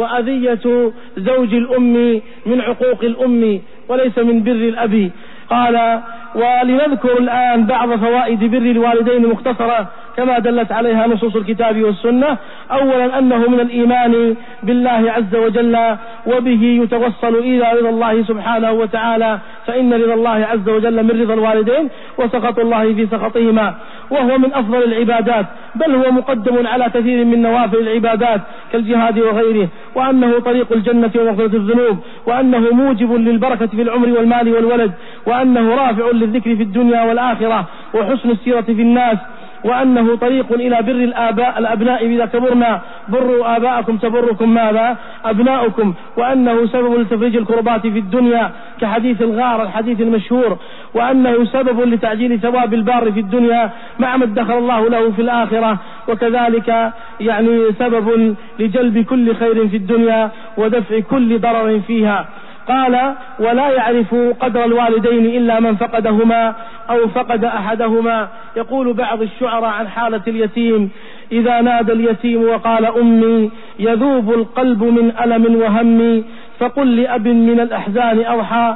وأذية زوج الأم من عقوق الأم، وليس من بر الأب. قال ولنذكر الآن بعض فوائد بر الوالدين مختصرة كما دلت عليها نصوص الكتاب والسنة. أولا أنه من الإيمان بالله عز وجل، وبه يتوصل إلى رضا الله سبحانه وتعالى، فإن رضا الله عز وجل من رضا الوالدين وسخط الله في سخطهما، وهو من أفضل العبادات، بل هو مقدم على كثير من نوافل العبادات كالجهاد وغيره، وأنه طريق الجنة ومغفرة الذنوب، وأنه موجب للبركة في العمر والمال والولد، وأنه رافع للذكر في الدنيا والآخرة وحسن السيرة في الناس، وأنه طريق إلى بر الأبناء إذا كبرنا، بروا آباءكم تبركم ماذا أبناؤكم، وأنه سبب لتفريج الكربات في الدنيا كحديث الغار الحديث المشهور، وأنه سبب لتعجيل ثواب البار في الدنيا مع ما ادخر الله له في الآخرة، وكذلك يعني سبب لجلب كل خير في الدنيا ودفع كل ضرر فيها. قال ولا يعرف قدر الوالدين إلا من فقدهما أو فقد أحدهما. يقول بعض الشعراء عن حالة اليتيم: إذا نادى اليتيم وقال أمي يذوب القلب من ألم وهم، فقل لأب من الأحزان أوحى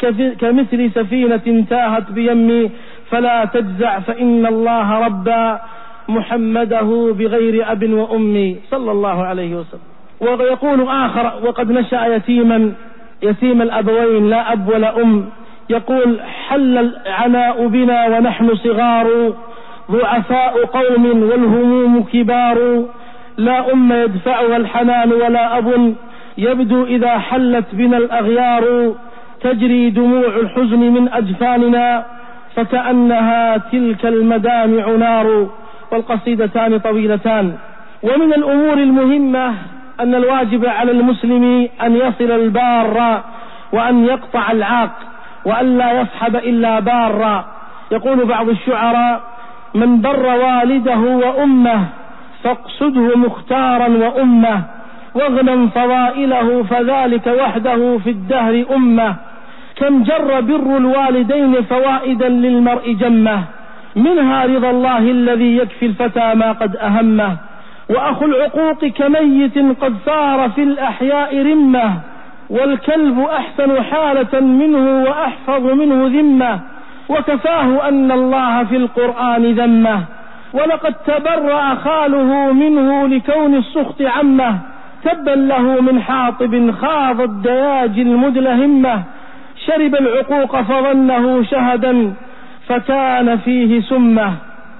كمثل سفينة تاهت بيمي، فلا تجزع فإن الله ربى محمده بغير أب وأمي صلى الله عليه وسلم. ويقول آخر وقد نشأ يتيم الأبوين لا أب ولا أم، يقول: حل العناء بنا ونحن صغار، ضعفاء قوم والهموم كبار، لا أم يدفعها الحنان ولا أب، يبدو إذا حلت بنا الأغيار، تجري دموع الحزن من أجفاننا، فكأنها تلك المدامع نار. والقصيدتان طويلتان. ومن الأمور المهمة أن الواجب على المسلم أن يصل البار وأن يقطع العاق وأن لا يصحب إلا بارا. يقول بعض الشعراء: من بر والده وأمه فاقصده مختارا وأمه، واغنم فضائله فذلك وحده في الدهر أمه. كم جر بر الوالدين فوائدا للمرء جمه، منها رضا الله الذي يكفي الفتى ما قد أهمه. وأخو العقوق كميت قد صار في الأحياء رمة، والكلب أحسن حالة منه وأحفظ منه ذمة، وكفاه أن الله في القرآن ذمه، ولقد تبرأ خاله منه لكون السخط عمه، تبا له من حاطب خاض الدياج المدلهمة، شرب العقوق فظنه شهدا فكان فيه سمه.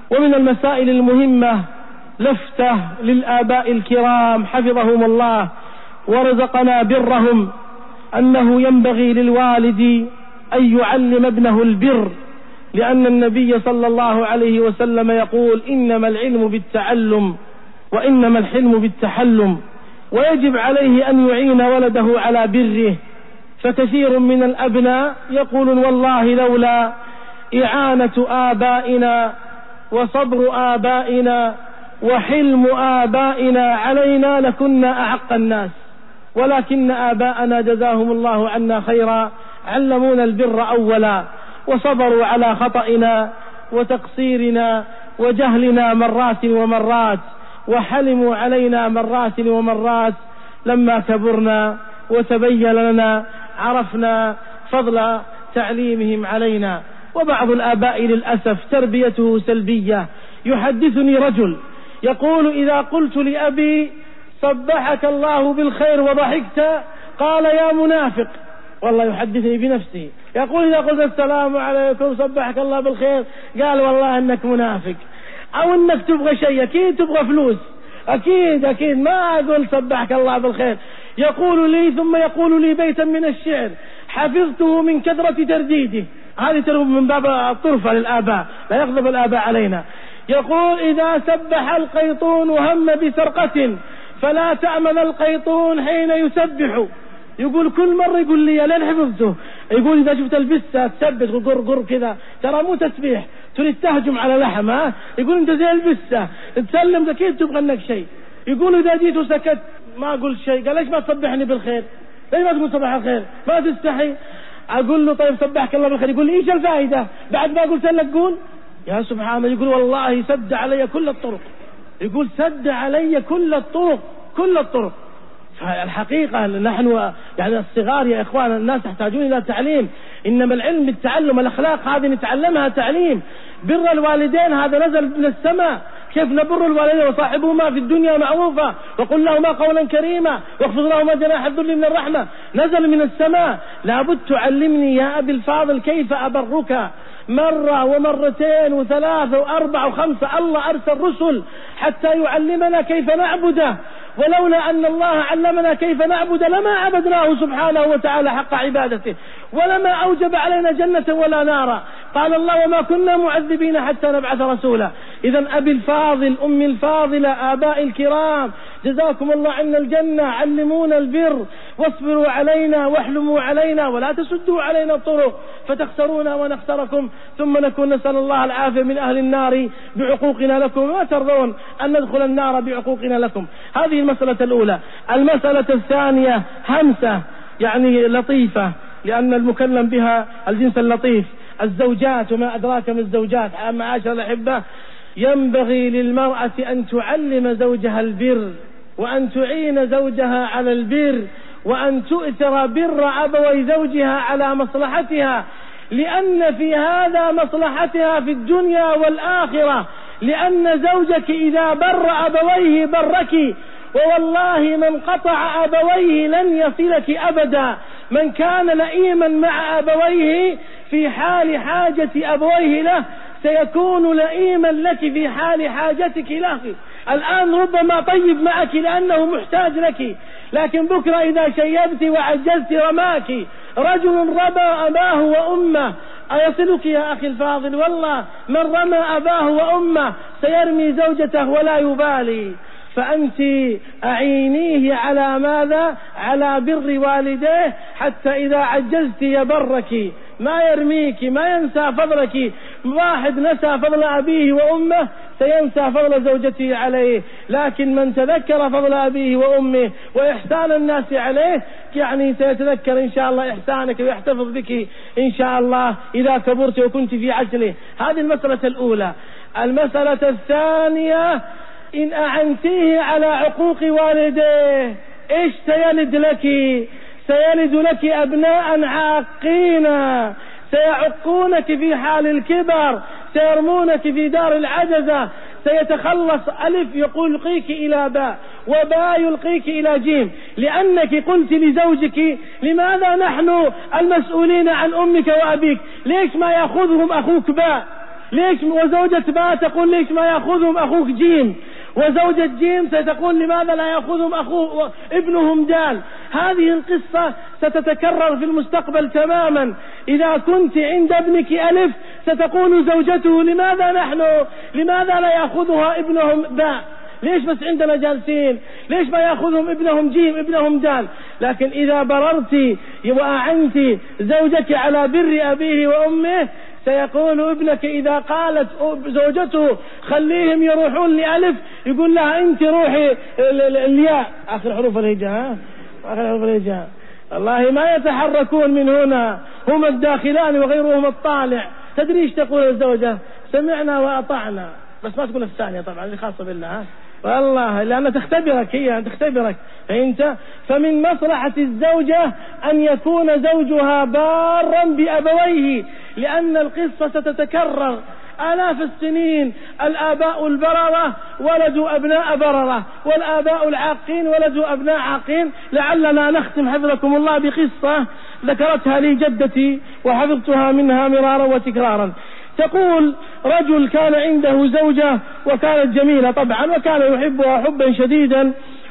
ومن المسائل المهمة لفتة للآباء الكرام حفظهم الله ورزقنا برهم، أنه ينبغي للوالد أن يعلم ابنه البر، لأن النبي صلى الله عليه وسلم يقول: إنما العلم بالتعلم وإنما الحلم بالتحلم، ويجب عليه أن يعين ولده على بره. فكثير من الأبناء يقولون: والله لولا إعانة آبائنا وصبر آبائنا وحلم آبائنا علينا لكنا أعق الناس. ولكن آباءنا جزاهم الله عنا خيرا علمونا البر أولا، وصبروا على خطئنا وتقصيرنا وجهلنا مرات ومرات، وحلموا علينا مرات ومرات. لما كبرنا وتبين لنا عرفنا فضل تعليمهم علينا. وبعض الآباء للأسف تربيته سلبية. يحدثني رجل يقول: إذا قلت لأبي صبحك الله بالخير وضحكت قال: يا منافق. والله يحدثني بنفسه، يقول: إذا قلت السلام عليكم صبحك الله بالخير قال: والله أنك منافق، أو أنك تبغى شيء، أكيد تبغى فلوس، أكيد ما أقول صبحك الله بالخير. يقول لي ثم يقول لي بيتا من الشعر حفظته من كثرة ترديده. هذه ترغب من باب الطرفة للآباء، لا يغضب الآباء علينا. يقول: إذا سبح القيطون وهم بسرقة فلا تأمن القيطون حين يسبح. يقول كل مرة يقول لي لين حفظته، يقول: إذا شفت البسة تثبت قر كذا ترى مو تسبيح، تريد تهجم على لحمه. يقول: أنت زي البسة تسلم أكيد تبغى لك شيء. يقول: إذا جيت وسكت ما أقول شيء. قال: ليش ما تصبحني بالخير؟ ليش ما تقول صباح الخير؟ ما تستحي؟ أقول له: طيب صبحك الله بالخير. يقول: إيش الفائدة بعد ما قلت لك قول؟ يا سبحان الله. يقول: والله سد علي كل الطرق. يقول: سد علي كل الطرق. فالحقيقة نحن يعني الصغار يا إخوان الناس يحتاجون إلى تعليم. إنما العلم بالتعلم، الأخلاق هذه نتعلمها تعليم. بر الوالدين هذا نزل من السماء. كيف نبر الوالدين وصاحبهما في الدنيا معروفا وقل لهما قولا كريما واخفض لهما جناح الذل من الرحمة، نزل من السماء. لابد تعلمني يا أبي الفاضل كيف أبرك مرة ومرتين وثلاثة وأربعة وخمسة. الله أرسل رسل حتى يعلمنا كيف نعبده، ولولا أن الله علمنا كيف نعبد لما عبدناه سبحانه وتعالى حق عبادته، ولما أوجب علينا جنة ولا نارا. قال الله: وما كنا معذبين حتى نبعث رسولا. إذن أبي الفاضل، أمي الفاضلة، آباء الكرام، جزاكم الله عنا الجنة، علمونا البر واصبروا علينا واحلموا علينا ولا تسدوا علينا الطرق فتخسرونا ونخسركم ثم نكون نسأل الله العافية من أهل النار بعقوقنا لكم، ما ترضون أن ندخل النار بعقوقنا لكم. هذه المسألة الأولى. المسألة الثانية همسة يعني لطيفة، لأن المكلم بها الجنس اللطيف، الزوجات. وما أدراك من الزوجات معاشر الأحبة، ينبغي للمرأة أن تعلم زوجها البر، وأن تعين زوجها على البر، وأن تؤثر بر أبوي زوجها على مصلحتها، لأن في هذا مصلحتها في الدنيا والآخرة. لأن زوجك إذا بر أبويه برك، ووالله من قطع أبويه لن يصلك أبدا. من كان لئيما مع أبويه في حال حاجة أبويه له سيكون لئيما لك في حال حاجتك له. الآن ربما طيب معك لأنه محتاج لك، لكن بكرة إذا شيبت وعجزت رماك. رجل رمى أباه وأمه أيصلك يا أخي الفاضل؟ والله من رمى أباه وأمه سيرمي زوجته ولا يبالي. فأنت أعينيه على ماذا؟ على بر والديه، حتى إذا عجزت يبرك، ما يرميك، ما ينسى فضلك. واحد نسى فضل أبيه وأمه سينسى فضل زوجته عليه، لكن من تذكر فضل أبيه وأمه وإحسان الناس عليه يعني سيتذكر إن شاء الله إحسانك ويحتفظ بك إن شاء الله إذا كبرت وكنت في عجله. هذه المسألة الأولى. المسألة الثانية: إن أعنتيه على عقوق والديه إيش سيلد لك؟ سيلد لك أبناء عاقين سيعقونك في حال الكبر، سيرمونك في دار العجزة. سيتخلص ألف يلقيك إلى باء، وباء يلقيك إلى جيم، لأنك قلت لزوجك: لماذا نحن المسؤولين عن أمك وأبيك؟ ليش ما يأخذهم أخوك باء؟ ليش وزوجة باء تقول ليش ما يأخذهم أخوك جيم، وزوجة جيم ستقول لماذا لا يأخذهم ابنهم دال. هذه القصة ستتكرر في المستقبل تماما. إذا كنت عند ابنك ألف ستقول زوجته لماذا لا يأخذها ابنهم باء، ليش بس عندنا جالسين، ليش ما يأخذهم ابنهم جيم ابنهم دال. لكن إذا بررت وأعنت زوجك على بر أبيه وأمه سيقول ابنك إذا قالت زوجته خليهم يروحون لألف يقول لها أنت روحي الياء آخر حروف الهجاء، آخر حروف الهجاء. والله ما يتحركون من هنا، هم الداخلان وغيرهم الطالع. تدري ايش تقول الزوجة؟ سمعنا وأطعنا، بس ما تقول الثانية طبعا اللي خاصة بالله، والله لأنها تختبرك، هي تختبرك. فأنت فمن مصلحة الزوجة أن يكون زوجها بارا بأبويه، لأن القصة ستتكرر آلاف السنين. الآباء البررة ولدوا أبناء بررة، والآباء العاقين ولدوا أبناء عاقين. لعلنا نختم حفظكم الله بقصة ذكرتها لي جدتي وحفظتها منها مرارا وتكرارا. تقول رجل كان عنده زوجة وكانت جميلة طبعا، وكان يحبها حبا شديدا،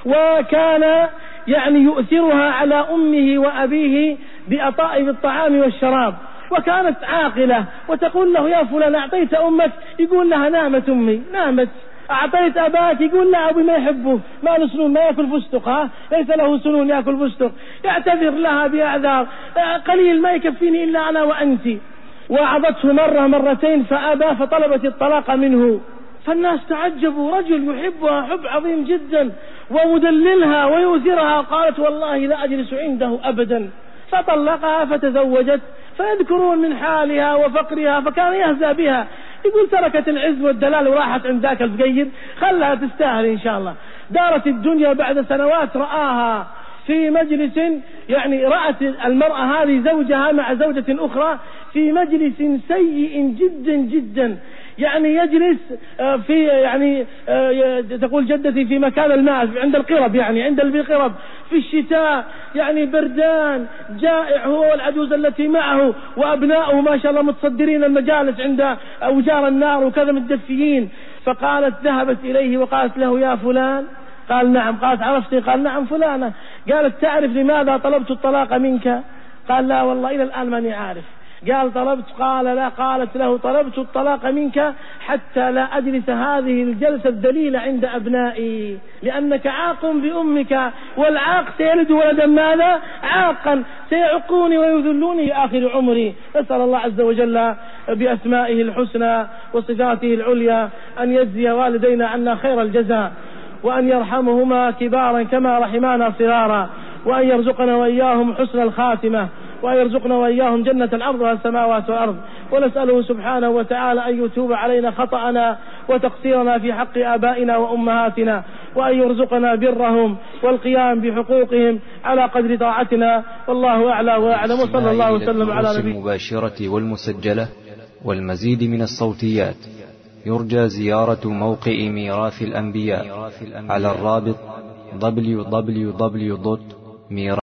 وكان يؤثرها على أمه وأبيه بأطائب الطعام والشراب، وكانت عاقلة. وتقول له يا فلان أعطيت أمك؟ يقول لها نامت أمي، نامت. أعطيت أباك؟ يقول لا أبي ما يحبه، ما له سنون، ما يأكل فستق، ليس له سنون يأكل فستق. يعتذر لها بأعذار، قليل ما يكفيني إلا أنا وأنت. وعظته مرة مرتين فأبى، فطلبت الطلاق منه. فالناس تعجبوا، رجل يحبها حب عظيم جدا ومدللها ويؤثرها. قالت والله لا أجلس عنده أبدا. فطلقها فتزوجت، فيذكرون من حالها وفقرها، فكان يهزأ بها، يقول تركت العز والدلال وراحت عند ذاك الفقير، خلها تستاهل إن شاء الله. دارت الدنيا بعد سنوات رآها في مجلس، رأت المرأة هذه زوجها مع زوجة أخرى في مجلس سيء جدا جدا، يجلس في تقول جدتي في مكان الماء عند القرب، عند القرب في الشتاء، بردان جائع هو والعجوز التي معه وأبناؤه ما شاء الله متصدرين المجالس عند أوجار النار وكذا متدفيين. فقالت ذهبت إليه وقالت له يا فلان؟ قال نعم. قالت عرفتي؟ قال نعم فلانة. قالت تعرف لماذا طلبت الطلاق منك؟ قال لا والله إلى الآن ماني عارف. قال لا. قالت له طلبت الطلاق منك حتى لا أجلس هذه الجلسة الذليلة عند أبنائي، لأنك عاق بأمك، والعاق سيلد ولدا ماذا؟ عاقا، سيعقوني ويذلوني في آخر عمري. نسأل الله عز وجل بأسمائه الحسنى وصفاته العليا أن يجزي والدينا عنا خير الجزاء، وأن يرحمهما كبارا كما رحمانا صغارا، وأن يرزقنا وإياهم حسن الخاتمة، وأن يرزقنا وإياهم جنة عرضها السماوات والأرض. ونسأله سبحانه وتعالى أن يتوب علينا خطأنا وتقصيرنا في حق آبائنا وأمهاتنا، وأن يرزقنا برهم والقيام بحقوقهم على قدر طاعتنا. والله أعلى وأعلم، وصلى الله وسلم على نبينا. المباشرة والمسجلة والمزيد من الصوتيات يرجى زيارة موقع ميراث الأنبياء على الرابط www.mirath